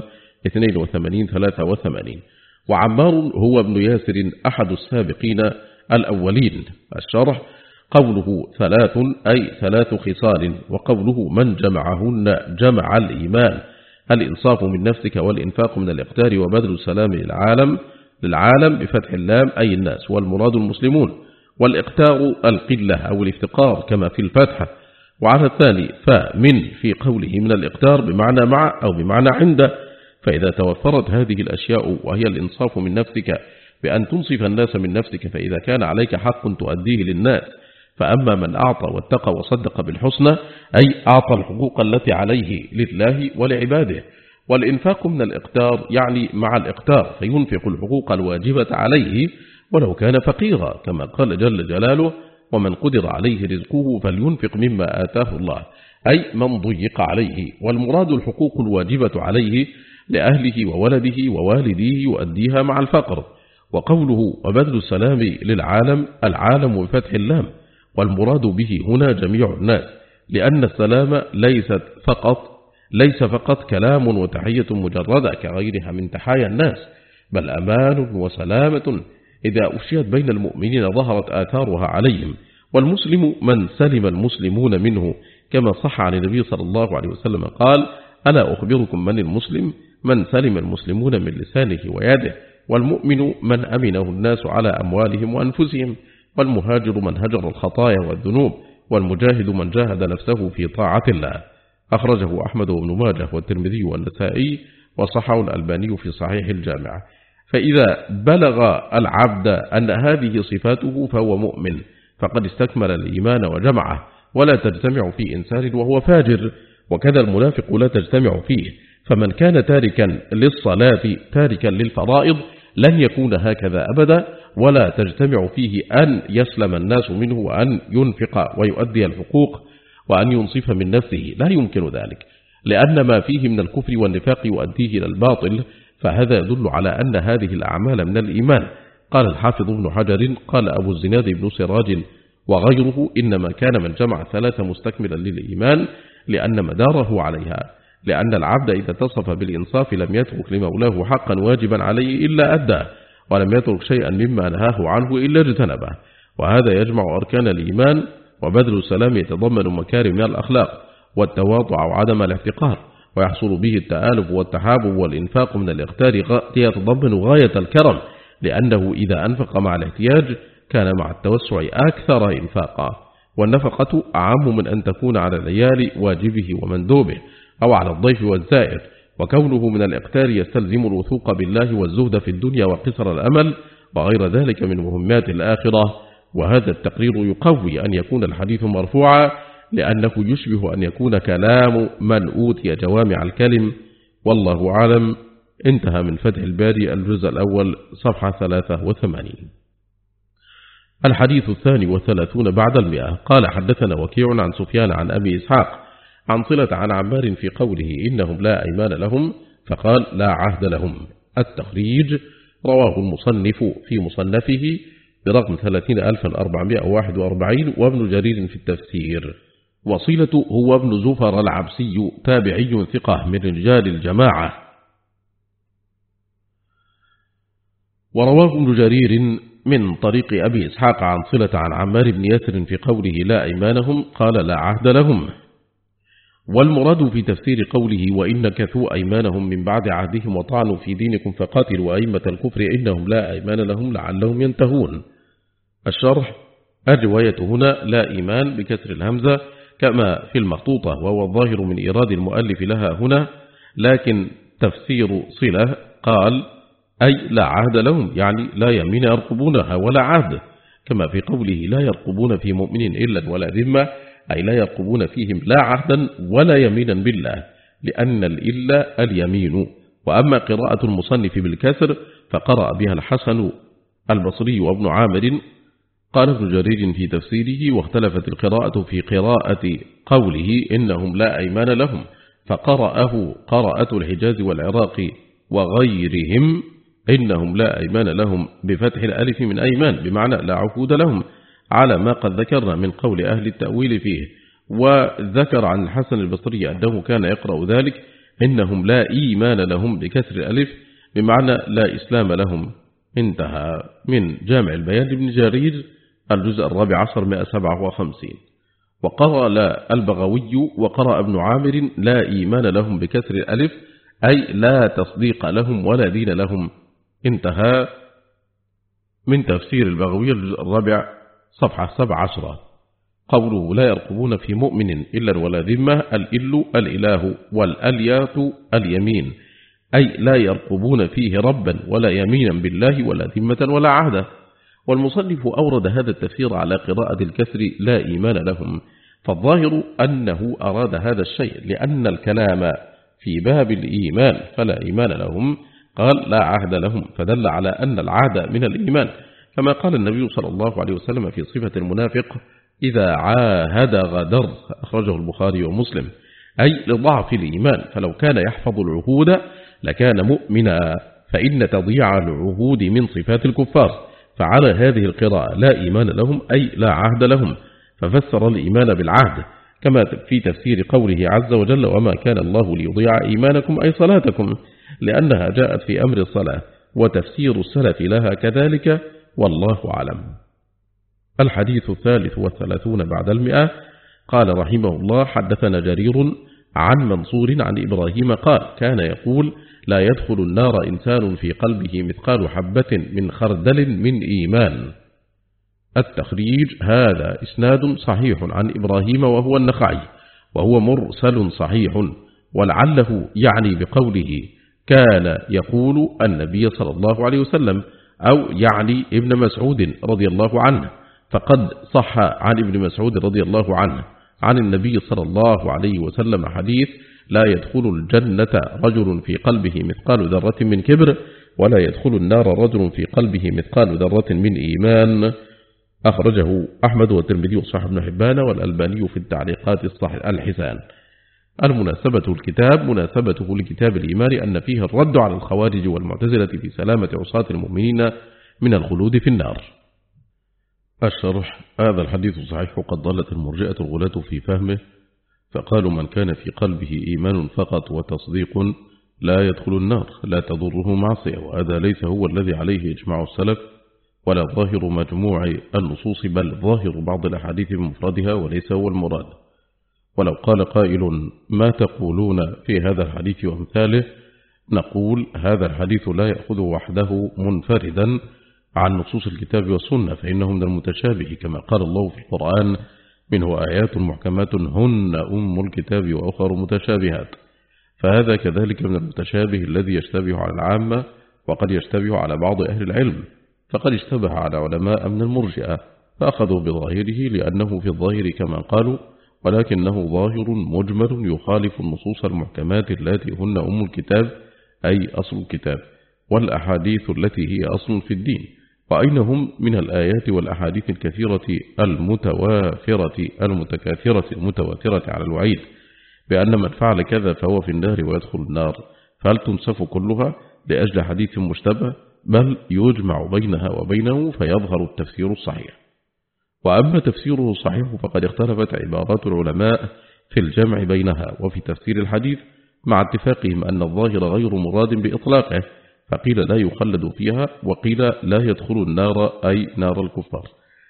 82-83. وعمار هو ابن ياسر أحد السابقين الأولين. الشرح قوله 3 أي 3 خصال، وقوله من جمعهن جمع الإيمان، الإنصاف من نفسك والإنفاق من الإقتار وبذل السلام للعالم بفتح اللام أي الناس، والمراد المسلمون، والإقتار القلة أو الافتقار كما في الفتحة. وعلى الثاني فمن في قوله من الإقتار بمعنى مع أو بمعنى عند، فإذا توفرت هذه الأشياء وهي الإنصاف من نفسك بأن تنصف الناس من نفسك، فإذا كان عليك حق تؤديه للناس. فأما من أعطى واتقى وصدق بالحسنى أي أعطى الحقوق التي عليه لله ولعباده. والإنفاق من الإقتار يعني مع الإقتار، فينفق الحقوق الواجبة عليه ولو كان فقيرا، كما قال جل جلاله ومن قدر عليه رزقه فلينفق مما آتاه الله، أي من ضيق عليه. والمراد الحقوق الواجبة عليه لأهله وولده ووالديه يؤديها مع الفقر. وقوله وبذل السلام للعالم، العالم بفتح اللام، والمراد به هنا جميع الناس، لأن السلام ليس فقط كلام وتحية مجردة كغيرها من تحايا الناس، بل أمان وسلامة إذا أشيت بين المؤمنين ظهرت آثارها عليهم. والمسلم من سلم المسلمون منه، كما صح عن النبي صلى الله عليه وسلم قال ألا أخبركم من المسلم؟ من سلم المسلمون من لسانه ويده. والمؤمن من أمنه الناس على أموالهم وأنفسهم. والمهاجر من هجر الخطايا والذنوب. والمجاهد من جاهد نفسه في طاعة الله. أخرجه أحمد وابن ماجه والترمذي والنسائي، وصححه الألباني في صحيح الجامع. فإذا بلغ العبد أن هذه صفاته فهو مؤمن، فقد استكمل الإيمان وجمعه، ولا تجتمع في إنسان وهو فاجر. وكذا المنافق لا تجتمع فيه، فمن كان تاركا للصلاة تاركا للفرائض لن يكون هكذا أبدا، ولا تجتمع فيه أن يسلم الناس منه وأن ينفق ويؤدي الحقوق وأن ينصف من نفسه، لا يمكن ذلك، لأن ما فيه من الكفر والنفاق يؤديه إلى الباطل، فهذا يدل على أن هذه الأعمال من الإيمان. قال الحافظ ابن حجر قال أبو الزناد بن سراج وغيره إنما كان من جمع 3 مستكملا للإيمان، لأن مداره عليها، لأن العبد إذا اتصف بالإنصاف لم يترك لمولاه حقا واجبا عليه إلا أداه، ولم يترك شيئا مما نهاه عنه إلا اجتنبه. وهذا يجمع أركان الإيمان. وبذل السلام يتضمن مكارم الأخلاق والتواضع وعدم الاحتقار، ويحصل به التآلف والتحابب. والإنفاق من الإقتار يتضمن غاية الكرم، لأنه إذا أنفق مع الاحتياج كان مع التوسع أكثر إنفاقا. والنفقة أعم من أن تكون على العيال واجبه ومندوبه أو على الضيف والزائر. وكونه من الإقتار يستلزم الوثوق بالله والزهد في الدنيا وقصر الأمل وغير ذلك من مهمات الآخرة. وهذا التقرير يقوي أن يكون الحديث مرفوعا، لأنه يشبه أن يكون كلام من أوتي جوامع الكلم. والله أعلم. انتهى من فتح الباري الجزء الأول صفحة 83. الحديث 32 بعد 100. قال حدثنا وكيع عن سفيان عن أبي إسحاق عن صلة عن عمار في قوله إنهم لا أيمان لهم، فقال لا عهد لهم. التخريج رواه المصنف في مصنفه برقم 30441، وابن جرير في التفسير. وصيلة هو ابن زفر العبسي تابعي ثقة من رجال الجماعة. ورواه ابن جرير من طريق أبي إسحاق عن صلة عن عمار بن ياسر في قوله لا أيمانهم قال لا عهد لهم. والمراد في تفسير قوله وإن نكثوا أيمانهم من بعد عهدهم وطعنوا في دينكم فقاتلوا أئمة الكفر إنهم لا أيمان لهم لعلهم ينتهون. الشرح: الرواية هنا لا إيمان بكسر الهمزة كما في المخطوطة، وهو الظاهر من إيراد المؤلف لها هنا، لكن تفسير صلة قال أي لا عهد لهم، يعني لا يمين يرقبونها ولا عهد، كما في قوله لا يرقبون في مؤمن إلا ولا ذمة، أي لا يرقبون فيهم لا عهدا ولا يمينا بالله، لأن الإلا اليمين. وأما قراءة المصنف بالكسر فقرأ بها الحسن البصري وابن عامر. قال ابن جرير في تفسيره: واختلفت القراءة في قراءة قوله إنهم لا أيمان لهم، فقرأه قراءة الحجاز والعراق وغيرهم إنهم لا أيمان لهم بفتح الألف من أيمان، بمعنى لا عهود لهم، على ما قد ذكرنا من قول أهل التأويل فيه. وذكر عن الحسن البصري أنه كان يقرأ ذلك إنهم لا إيمان لهم بكسر الألف، بمعنى لا إسلام لهم. انتهى. من جامع البيان لابن جرير الجزء 14 157. وقرأ البغوي وقرأ ابن عامر لا إيمان لهم بكسر الألف، أي لا تصديق لهم ولا دين لهم. انتهى. من تفسير البغوي الجزء 4 صفحة 17. قوله لا يرقبون في مؤمن إلا ولا ذمة، الإل الإله والأليات اليمين، أي لا يرقبون فيه ربا ولا يمينا بالله ولا ذمة ولا عهدا. والمصنف أورد هذا التفسير على قراءة الكسر لا إيمان لهم، فالظاهر أنه أراد هذا الشيء، لأن الكلام في باب الإيمان فلا إيمان لهم قال لا عهد لهم، فدل على أن العهد من الإيمان، كما قال النبي صلى الله عليه وسلم في صفة المنافق: إذا عاهد غدر، أخرجه البخاري ومسلم، أي لضعف الإيمان، فلو كان يحفظ العهود لكان مؤمنا، فإن تضييع العهود من صفات الكفار. فعلى هذه القراءة لا إيمان لهم أي لا عهد لهم، ففسر الإيمان بالعهد، كما في تفسير قوله عز وجل: وما كان الله ليضيع إيمانكم أي صلاتكم، لأنها جاءت في أمر الصلاة، وتفسير السلف لها كذلك، والله أعلم. الحديث 33 بعد 100. قال رحمه الله: حدثنا جرير عن منصور عن إبراهيم قال: كان يقول: لا يدخل النار إنسان في قلبه مثقال حبة من خردل من إيمان. التخريج: هذا إسناد صحيح عن إبراهيم وهو النخعي، وهو مرسل صحيح، ولعله يعني بقوله كان يقول النبي صلى الله عليه وسلم، أو يعني ابن مسعود رضي الله عنه، فقد صح عن ابن مسعود رضي الله عنه عن النبي صلى الله عليه وسلم حديث: لا يدخل الجنة رجل في قلبه مثقال ذرة من كبر، ولا يدخل النار رجل في قلبه مثقال ذرة من إيمان. أخرجه أحمد والترمذي وصححه ابن حبان والألباني في التعليقات الحسان. المناسبة الكتاب: مناسبته لكتاب الإيمان أن فيه الرد على الخوارج والمعتزلة في سلامة عصاة المؤمنين من الخلود في النار. الشرح: هذا الحديث صحيح، وقد ضلت المرجئة الغلاة في فهمه، فقالوا من كان في قلبه إيمان فقط وتصديق لا يدخل النار، لا تضره معصية، وهذا ليس هو الذي عليه إجماع السلف، ولا ظاهر مجموع النصوص، بل ظاهر بعض الأحاديث بمفردها، وليس هو المراد. ولو قال قائل: ما تقولون في هذا الحديث وأمثاله؟ نقول: هذا الحديث لا يأخذ وحده منفردا عن نصوص الكتاب والسنة، فإنه من المتشابه، كما قال الله في القرآن: منه آيات محكمات هن أم الكتاب وأخر متشابهات. فهذا كذلك من المتشابه الذي يشتبه على العامة، وقد يشتبه على بعض أهل العلم، فقد اشتبه على علماء من المرجئة فأخذوا بظاهره لأنه في الظاهر كما قالوا، ولكنه ظاهر مجمل يخالف النصوص المحكمات التي هن أم الكتاب أي أصل الكتاب، والأحاديث التي هي أصل في الدين. وأين هم من الآيات والأحاديث الكثيرة المتوافرة المتكاثرة المتواترة على الوعيد بأن من فعل كذا فهو في النار ويدخل النار، فهل تنسف كلها لأجل حديث مشتبه؟ بل يجمع بينها وبينه فيظهر التفسير الصحيح. وأما تفسيره الصحيح فقد اختلفت عبارات العلماء في الجمع بينها وفي تفسير الحديث، مع اتفاقهم أن الظاهر غير مراد بإطلاقه، فقيل لا يخلد فيها، وقيل لا يدخل النار أي نار الكفار.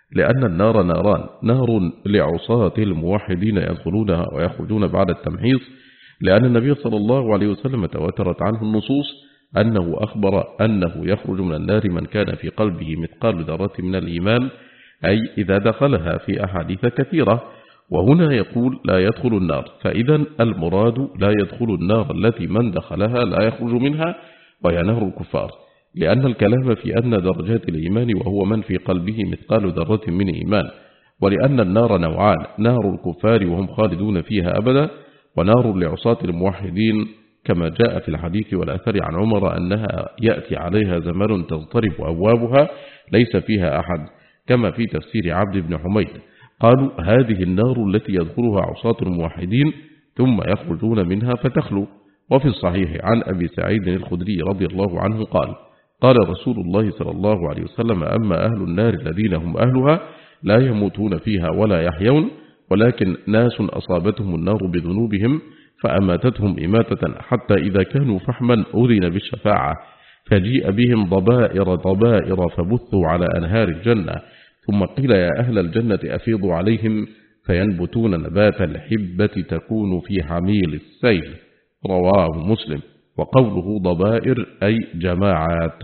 لأن النار ناران: نار لعصاة الموحدين يدخلونها ويخرجون بعد التمحيص، لأن النبي صلى الله عليه وسلم تواترت عنه النصوص أنه أخبر أنه يخرج من النار من كان في قلبه مثقال ذرة من الإيمان، أي إذا دخلها في أحاديث كثيرة. وهنا يقول لا يدخل النار، فإذا المراد لا يدخل النار التي من دخلها لا يخرج منها، وهي نار الكفار، لأن الكلام في أن درجات الإيمان وهو من في قلبه مثقال ذرة من إيمان، ولأن النار نوعان: نار الكفار وهم خالدون فيها أبدا، ونار لعصاة الموحدين، كما جاء في الحديث والأثر عن عمر أنها يأتي عليها زمان تضطرب أبوابها ليس فيها أحد، كما في تفسير عبد بن حميد. قالوا هذه النار التي يدخلها عصاة الموحدين ثم يخرجون منها فتخلو. وفي الصحيح عن أبي سعيد الخدري رضي الله عنه قال: قال رسول الله صلى الله عليه وسلم: أما أهل النار الذين هم أهلها لا يموتون فيها ولا يحيون، ولكن ناس أصابتهم النار بذنوبهم فأماتتهم إماتة، حتى إذا كانوا فحما أذن بالشفاعة، فجيء بهم ضبائر فبثوا على أنهار الجنة، ثم قيل يا أهل الجنة أفيضوا عليهم فينبتون نبات الحبة تكون في حميل السيل. رواه مسلم. وقوله ضبائر أي جماعات.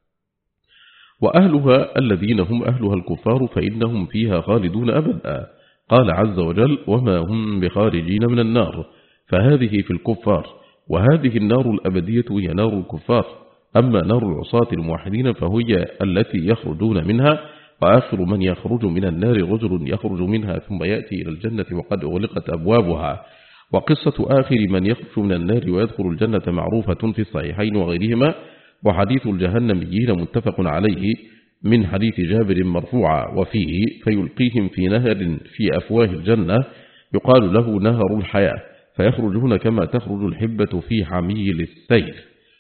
وأهلها الذين هم أهلها الكفار فإنهم فيها خالدون أبدا. قال عز وجل: وما هم بخارجين من النار، فهذه في الكفار، وهذه النار الأبدية هي نار الكفار. أما نار العصاة الموحدين فهي التي يخرجون منها، وآخر من يخرج من النار رجل يخرج منها ثم يأتي إلى الجنة وقد أغلقت أبوابها. وقصة آخر من يخرج من النار ويدخل الجنة معروفة في الصحيحين وغيرهما، وحديث الجهنميين متفق عليه من حديث جابر مرفوعا، وفيه: فيلقيهم في نهر في أفواه الجنة يقال له نهر الحياة، فيخرجون كما تخرج الحبة في حميل السيل.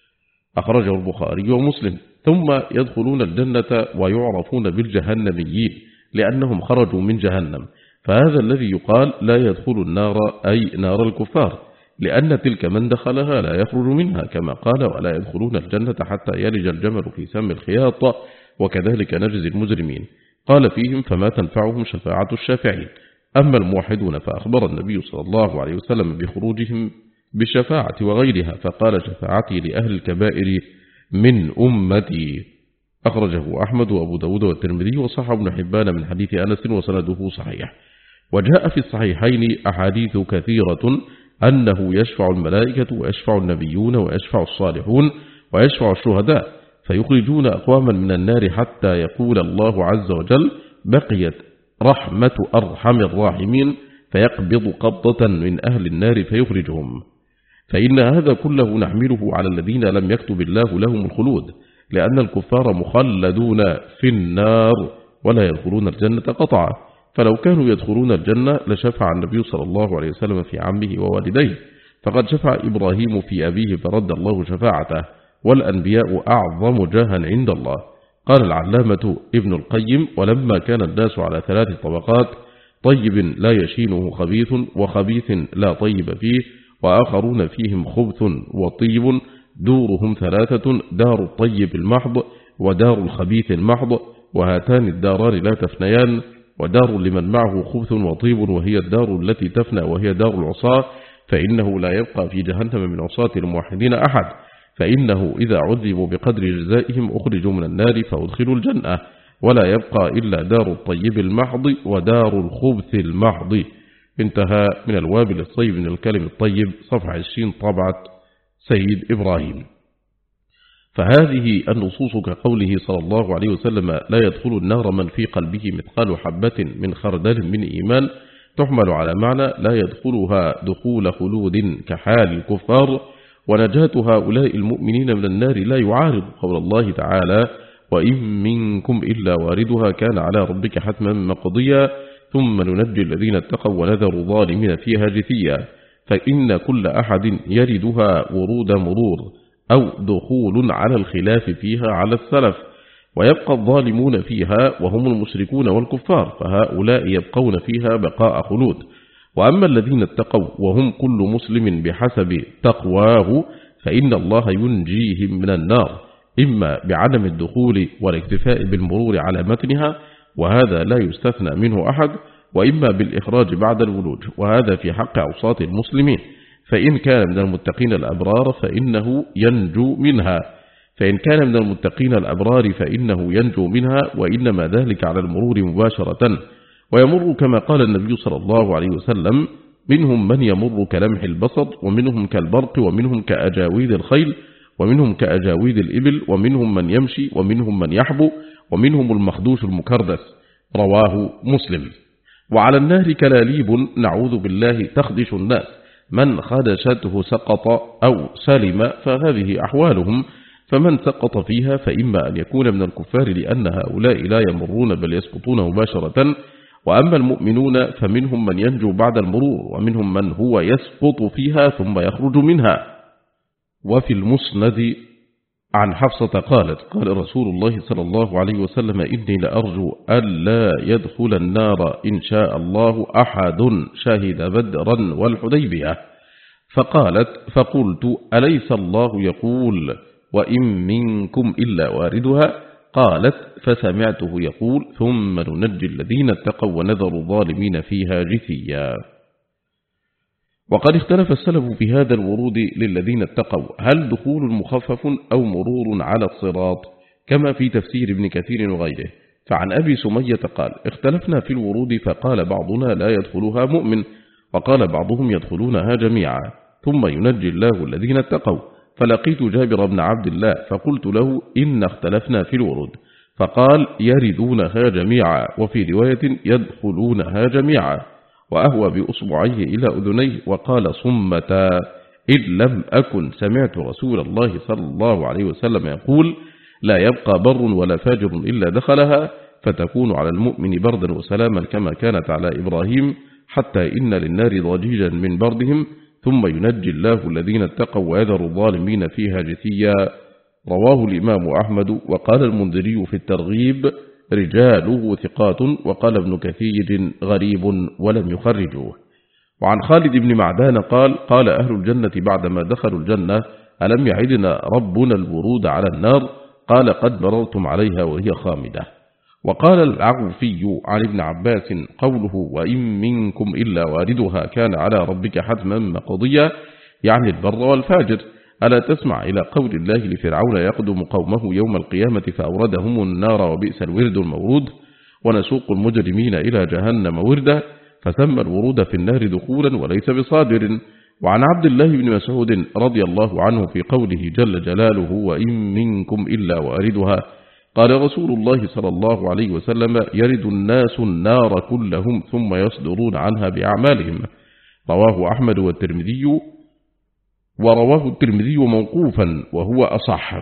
أخرجه البخاري ومسلم. ثم يدخلون الجنة ويعرفون بالجهنميين لأنهم خرجوا من جهنم، فهذا الذي يقال لا يدخل النار أي نار الكفار، لأن تلك من دخلها لا يخرج منها، كما قال: ولا يدخلون الجنة حتى يلج الجمل في سم الخياط، وكذلك نجزي المجرمين. قال فيهم: فما تنفعهم شفاعة الشافعين. أما الموحدون فأخبر النبي صلى الله عليه وسلم بخروجهم بالشفاعة وغيرها، فقال: شفاعتي لأهل الكبائر من أمتي. أخرجه أحمد وأبو داود والترمذي وصححه ابن حبان من حديث أنس وسنده صحيح. وجاء في الصحيحين أحاديث كثيرة أنه يشفع الملائكة ويشفع النبيون ويشفع الصالحون ويشفع الشهداء، فيخرجون أقواما من النار حتى يقول الله عز وجل: بقيت رحمة أرحم الراحمين، فيقبض قبضة من أهل النار فيخرجهم. فإن هذا كله نحمله على الذين لم يكتب الله لهم الخلود، لأن الكفار مخلدون في النار ولا يدخلون الجنة قطعا، فلو كانوا يدخلون الجنة لشفع النبي صلى الله عليه وسلم في عمه ووالديه، فقد شفع إبراهيم في أبيه فرد الله شفاعته، والأنبياء أعظم جاها عند الله. قال العلامة ابن القيم: ولما كان الناس على 3 طبقات: طيب لا يشينه خبيث، وخبيث لا طيب فيه، وآخرون فيهم خبث وطيب، دورهم 3: دار الطيب المحض، ودار الخبيث المحض، وهاتان الداران لا تفنيان، ودار لمن معه خبث وطيب، وهي الدار التي تفنى وهي دار العصاة، فإنه لا يبقى في جهنم من عصاة الموحدين أحد، فإنه إذا عذبوا بقدر جزائهم أخرجوا من النار فأدخلوا الجنة، ولا يبقى إلا دار الطيب المحض ودار الخبث المحض. انتهى من الوابل الطيب من الكلم الطيب، صفحة 20، طبعة سيد إبراهيم. فهذه النصوص كقوله صلى الله عليه وسلم: لا يدخل النار من في قلبه مثقال حبة من خردل من إيمان، تحمل على معنى لا يدخلها دخول خلود كحال الكفار، ونجاة هؤلاء المؤمنين من النار لا يعارض قول الله تعالى: وإن منكم إلا واردها كان على ربك حتما مقضيا ثم ننجي الذين اتقوا ونذر الظالمين فيها جثيا. فإن كل أحد يردها ورود مرور أو دخول على الخلاف فيها على السلف، ويبقى الظالمون فيها وهم المشركون والكفار، فهؤلاء يبقون فيها بقاء خلود. وأما الذين اتقوا وهم كل مسلم بحسب تقواه فإن الله ينجيهم من النار، إما بعدم الدخول والاكتفاء بالمرور على متنها، وهذا لا يستثنى منه أحد، وإما بالإخراج بعد الولوج، وهذا في حق أوساط المسلمين، فإن كان من المتقين الأبرار فإنه ينجو منها، فإنه ينجو منها، وإنما ذلك على المرور مباشرة. ويمر كما قال النبي صلى الله عليه وسلم: منهم من يمر كلمح البصر، ومنهم كالبرق، ومنهم كأجاويد الخيل، ومنهم كأجاويد الإبل، ومنهم من يمشي، ومنهم من يحبو، ومنهم المخدوش المكردس. رواه مسلم. وعلى النار كلاليب نعوذ بالله تخدش الناس، من خدشته سقط أو سلم، فهذه أحوالهم، فمن سقط فيها فإما أن يكون من الكفار لأن هؤلاء لا يمرون بل يسقطون مباشرة، وأما المؤمنون فمنهم من ينجو بعد المرور، ومنهم من هو يسقط فيها ثم يخرج منها. وفي المسند عن حفصة قالت: قال رسول الله صلى الله عليه وسلم: إني لأرجو ألا يدخل النار إن شاء الله أحد شهد بدرا والحديبية. فقلت: أليس الله يقول: وإن منكم إلا واردها؟ قالت: فسمعته يقول: ثم ننجي الذين اتقوا ونذر الظالمين فيها جثيا. وقد اختلف السلف في هذا الورود للذين اتقوا، هل دخول مخفف أو مرور على الصراط، كما في تفسير ابن كثير وغيره. فعن أبي سمية قال: اختلفنا في الورود، فقال بعضنا لا يدخلها مؤمن، وقال بعضهم يدخلونها جميعا، ثم ينجي الله الذين اتقوا. فلقيت جابر بن عبد الله فقلت له: إن اختلفنا في الورود، فقال: يردونها جميعا، وفي رواية يدخلونها جميعا، وأهوى بأصبعيه إلى أذنيه وقال: صمتا، إن لم أكن سمعت رسول الله صلى الله عليه وسلم يقول: لا يبقى بر ولا فاجر إلا دخلها، فتكون على المؤمن بردا وسلاما كما كانت على إبراهيم، حتى إن للنار ضجيجا من بردهم، ثم ينجي الله الذين اتقوا ويذر الظالمين فيها جثيا. رواه الإمام أحمد. وقال المنذري في الترغيب: رجاله ثقات. وقال ابن كثير: غريب ولم يخرجوه. وعن خالد بن معدان قال: قال أهل الجنة بعدما دخلوا الجنة: ألم يعدنا ربنا الورود على النار؟ قال: قد مررتم عليها وهي خامدة. وقال العوفي عن ابن عباس: قوله: وإن منكم إلا واردها كان على ربك حتما مقضيا، يعني البر والفاجر. ألا تسمع إلى قول الله لفرعون: يقدم قومه يوم القيامة فأوردهم النار وبئس الورد المورود، ونسوق المجرمين إلى جهنم وردا. فسمى الورود في النار دخولا وليس بصادر. وعن عبد الله بن مسعود رضي الله عنه في قوله جل جلاله: وإن منكم إلا واردها، قال رسول الله صلى الله عليه وسلم: يرد الناس النار كلهم ثم يصدرون عنها بأعمالهم. رواه أحمد والترمذي، ورواه الترمذي موقوفا وهو أصح،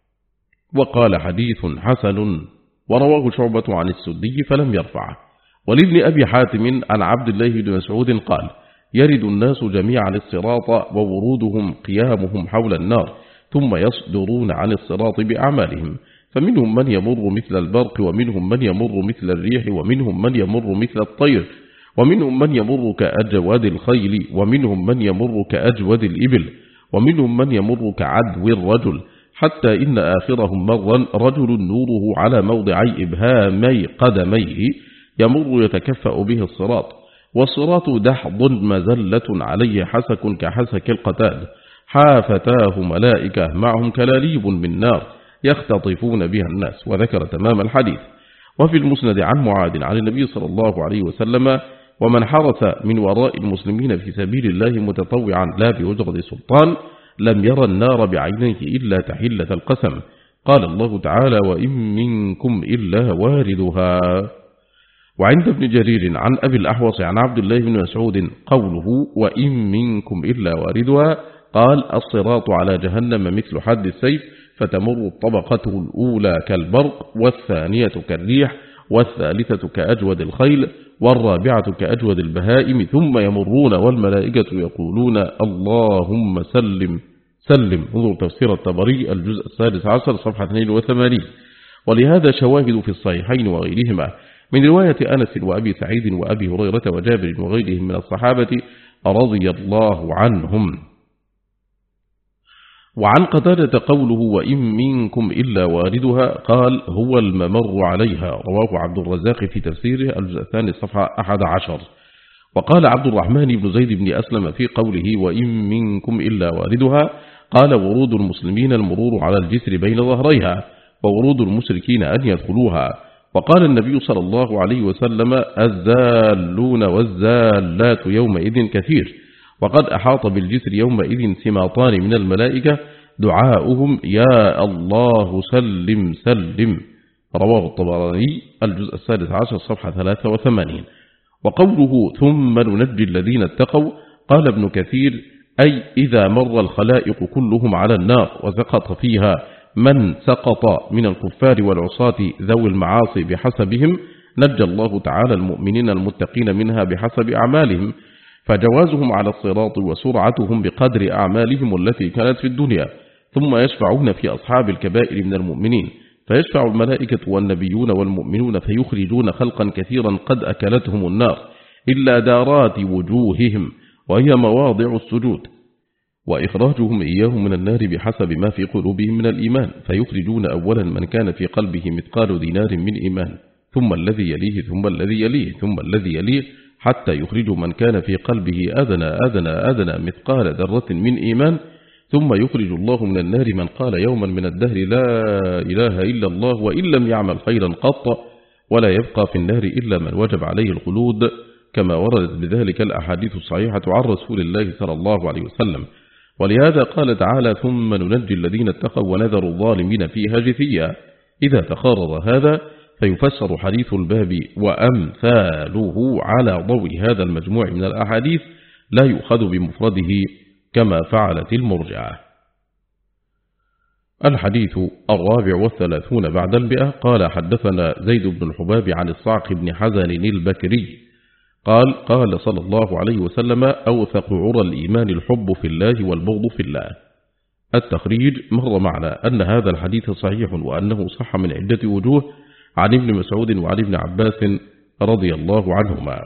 وقال: حديث حسن. ورواه شعبة عن السدي فلم يرفعه. ولابن أبي حاتم عن عبد الله بن مسعود قال: يرد الناس جميعا الصراط، وورودهم قيامهم حول النار، ثم يصدرون عن الصراط بأعمالهم، فمنهم من يمر مثل البرق، ومنهم من يمر مثل الريح، ومنهم من يمر مثل الطير، ومنهم من يمر كأجواد الخيل، ومنهم من يمر كأجود الإبل، ومنهم من يمر كعدو الرجل، حتى إن آخرهم مرا رجل نوره على موضعي إبهامي قدميه يمر يتكفأ به الصراط، والصراط دحض مزلة عليه حسك كحسك القتاد، حافتاه ملائكة معهم كلاليب من نار يختطفون بها الناس. وذكر تمام الحديث. وفي المسند عن معاذ عن النبي صلى الله عليه وسلم: ومن حرس من وراء المسلمين في سبيل الله متطوعا لا بأجرة سلطان لم يرى النار بعينيه إلا تحلة القسم. قال الله تعالى: وإن منكم إلا واردها. وعند ابن جرير عن أبي الأحوص عن عبد الله بن مسعود قوله: وإن منكم إلا واردها، قال: الصراط على جهنم مثل حد السيف، فتمر طبقته الأولى كالبرق، والثانية كالريح، والثالثة كأجود الخيل، والرابعة كأجود البهائم، ثم يمرون والملائكة يقولون: اللهم سلم سلم. انظر تفسير الطبري الجزء 16 صفحة 82. ولهذا شواهد في الصحيحين وغيرهما من رواية أنس وأبي سعيد وأبي هريرة وجابر وغيرهم من الصحابة رضي الله عنهم. وعن قتادة قوله وإن منكم إلا واردها قال هو الممر عليها، رواه عبد الرزاق في تفسيره الجزء الثاني صفحة 11. وقال عبد الرحمن بن زيد بن أسلم في قوله وإن منكم إلا واردها قال ورود المسلمين المرور على الجسر بين ظهريها، وورود المشركين أن يدخلوها. وقال النبي صلى الله عليه وسلم الزالون والزالات يومئذ كثير، وقد أحاط بالجسر يومئذ سماطان من الملائكة دعاؤهم يا الله سلم سلم، رواه الطبراني الجزء 16 صفحة 83. وقوله ثم ننجي الذين اتقوا قال ابن كثير أي إذا مر الخلائق كلهم على النار وسقط فيها من سقط من الكفار والعصاة ذوي المعاصي بحسبهم نجى الله تعالى المؤمنين المتقين منها بحسب أعمالهم، فجوازهم على الصراط وسرعتهم بقدر أعمالهم التي كانت في الدنيا. ثم يشفعون في أصحاب الكبائر من المؤمنين، فيشفع الملائكة والنبيون والمؤمنون فيخرجون خلقا كثيرا قد أكلتهم النار إلا دارات وجوههم وهي مواضع السجود، وإخراجهم إياهم من النار بحسب ما في قلوبهم من الإيمان، فيخرجون أولا من كان في قلبه مثقال دينار من إيمان، ثم الذي يليه ثم الذي يليه ثم الذي يليه، حتى يخرجوا من كان في قلبه أدنى مثقال ذرة من إيمان، ثم يخرج الله من النار من قال يوما من الدهر لا إله إلا الله وإن لم يعمل خيرا قط، ولا يبقى في النار إلا من وجب عليه الخلود، كما وردت بذلك الأحاديث الصحيحة عن رسول الله صلى الله عليه وسلم. ولهذا قال تعالى ثم ننجي الذين اتقوا ونذر الظالمين فيها جثيا. إذا تقرر هذا فيفسر حديث الباب وأمثاله على ضوء هذا المجموع من الأحاديث، لا يؤخذ بمفرده كما فعلت المرجعة. الحديث 34 بعد 100. قال حدثنا زيد بن الحباب عن الصعق بن حزن البكري قال قال صلى الله عليه وسلم أوثق عرى الإيمان الحب في الله والبغض في الله. التخريج مر معنا أن هذا الحديث صحيح وأنه صح من عدة وجوه عن ابن مسعود وعن ابن عباس رضي الله عنهما.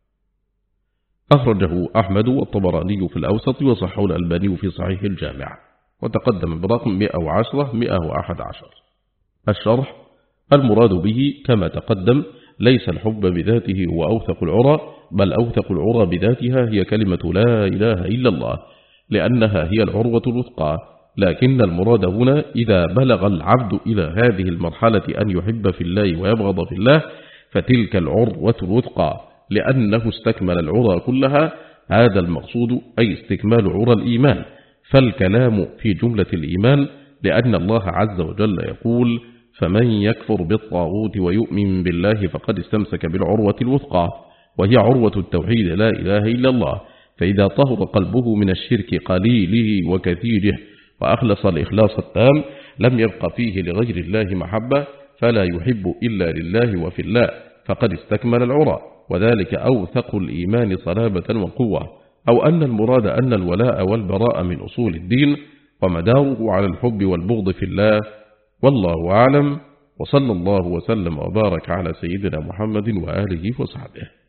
أخرجه أحمد والطبراني في الأوسط وصححه الألباني في صحيح الجامع، وتقدم برقم 110-111. الشرح المراد به كما تقدم ليس الحب بذاته هو أوثق العرى، بل أوثق العرى بذاتها هي كلمة لا إله إلا الله، لأنها هي العروة الوثقى. لكن المراد هنا إذا بلغ العبد إلى هذه المرحلة أن يحب في الله ويبغض في الله فتلك العروة الوثقى، لأنه استكمل العرى كلها. هذا المقصود أي استكمال عرى الإيمان. فالكلام في جملة الإيمان، لأن الله عز وجل يقول فمن يكفر بالطاغوت ويؤمن بالله فقد استمسك بالعروة الوثقى، وهي عروة التوحيد لا إله إلا الله. فإذا طهر قلبه من الشرك قليله وكثيره وأخلص الإخلاص التام لم يبق فيه لغير الله محبة، فلا يحب إلا لله وفي الله، فقد استكمل العرى، وذلك أوثق الإيمان صلابة وقوة. أو أن المراد أن الولاء والبراء من أصول الدين ومداره على الحب والبغض في الله، والله أعلم. وصلى الله وسلم وبارك على سيدنا محمد وآله وصحبه.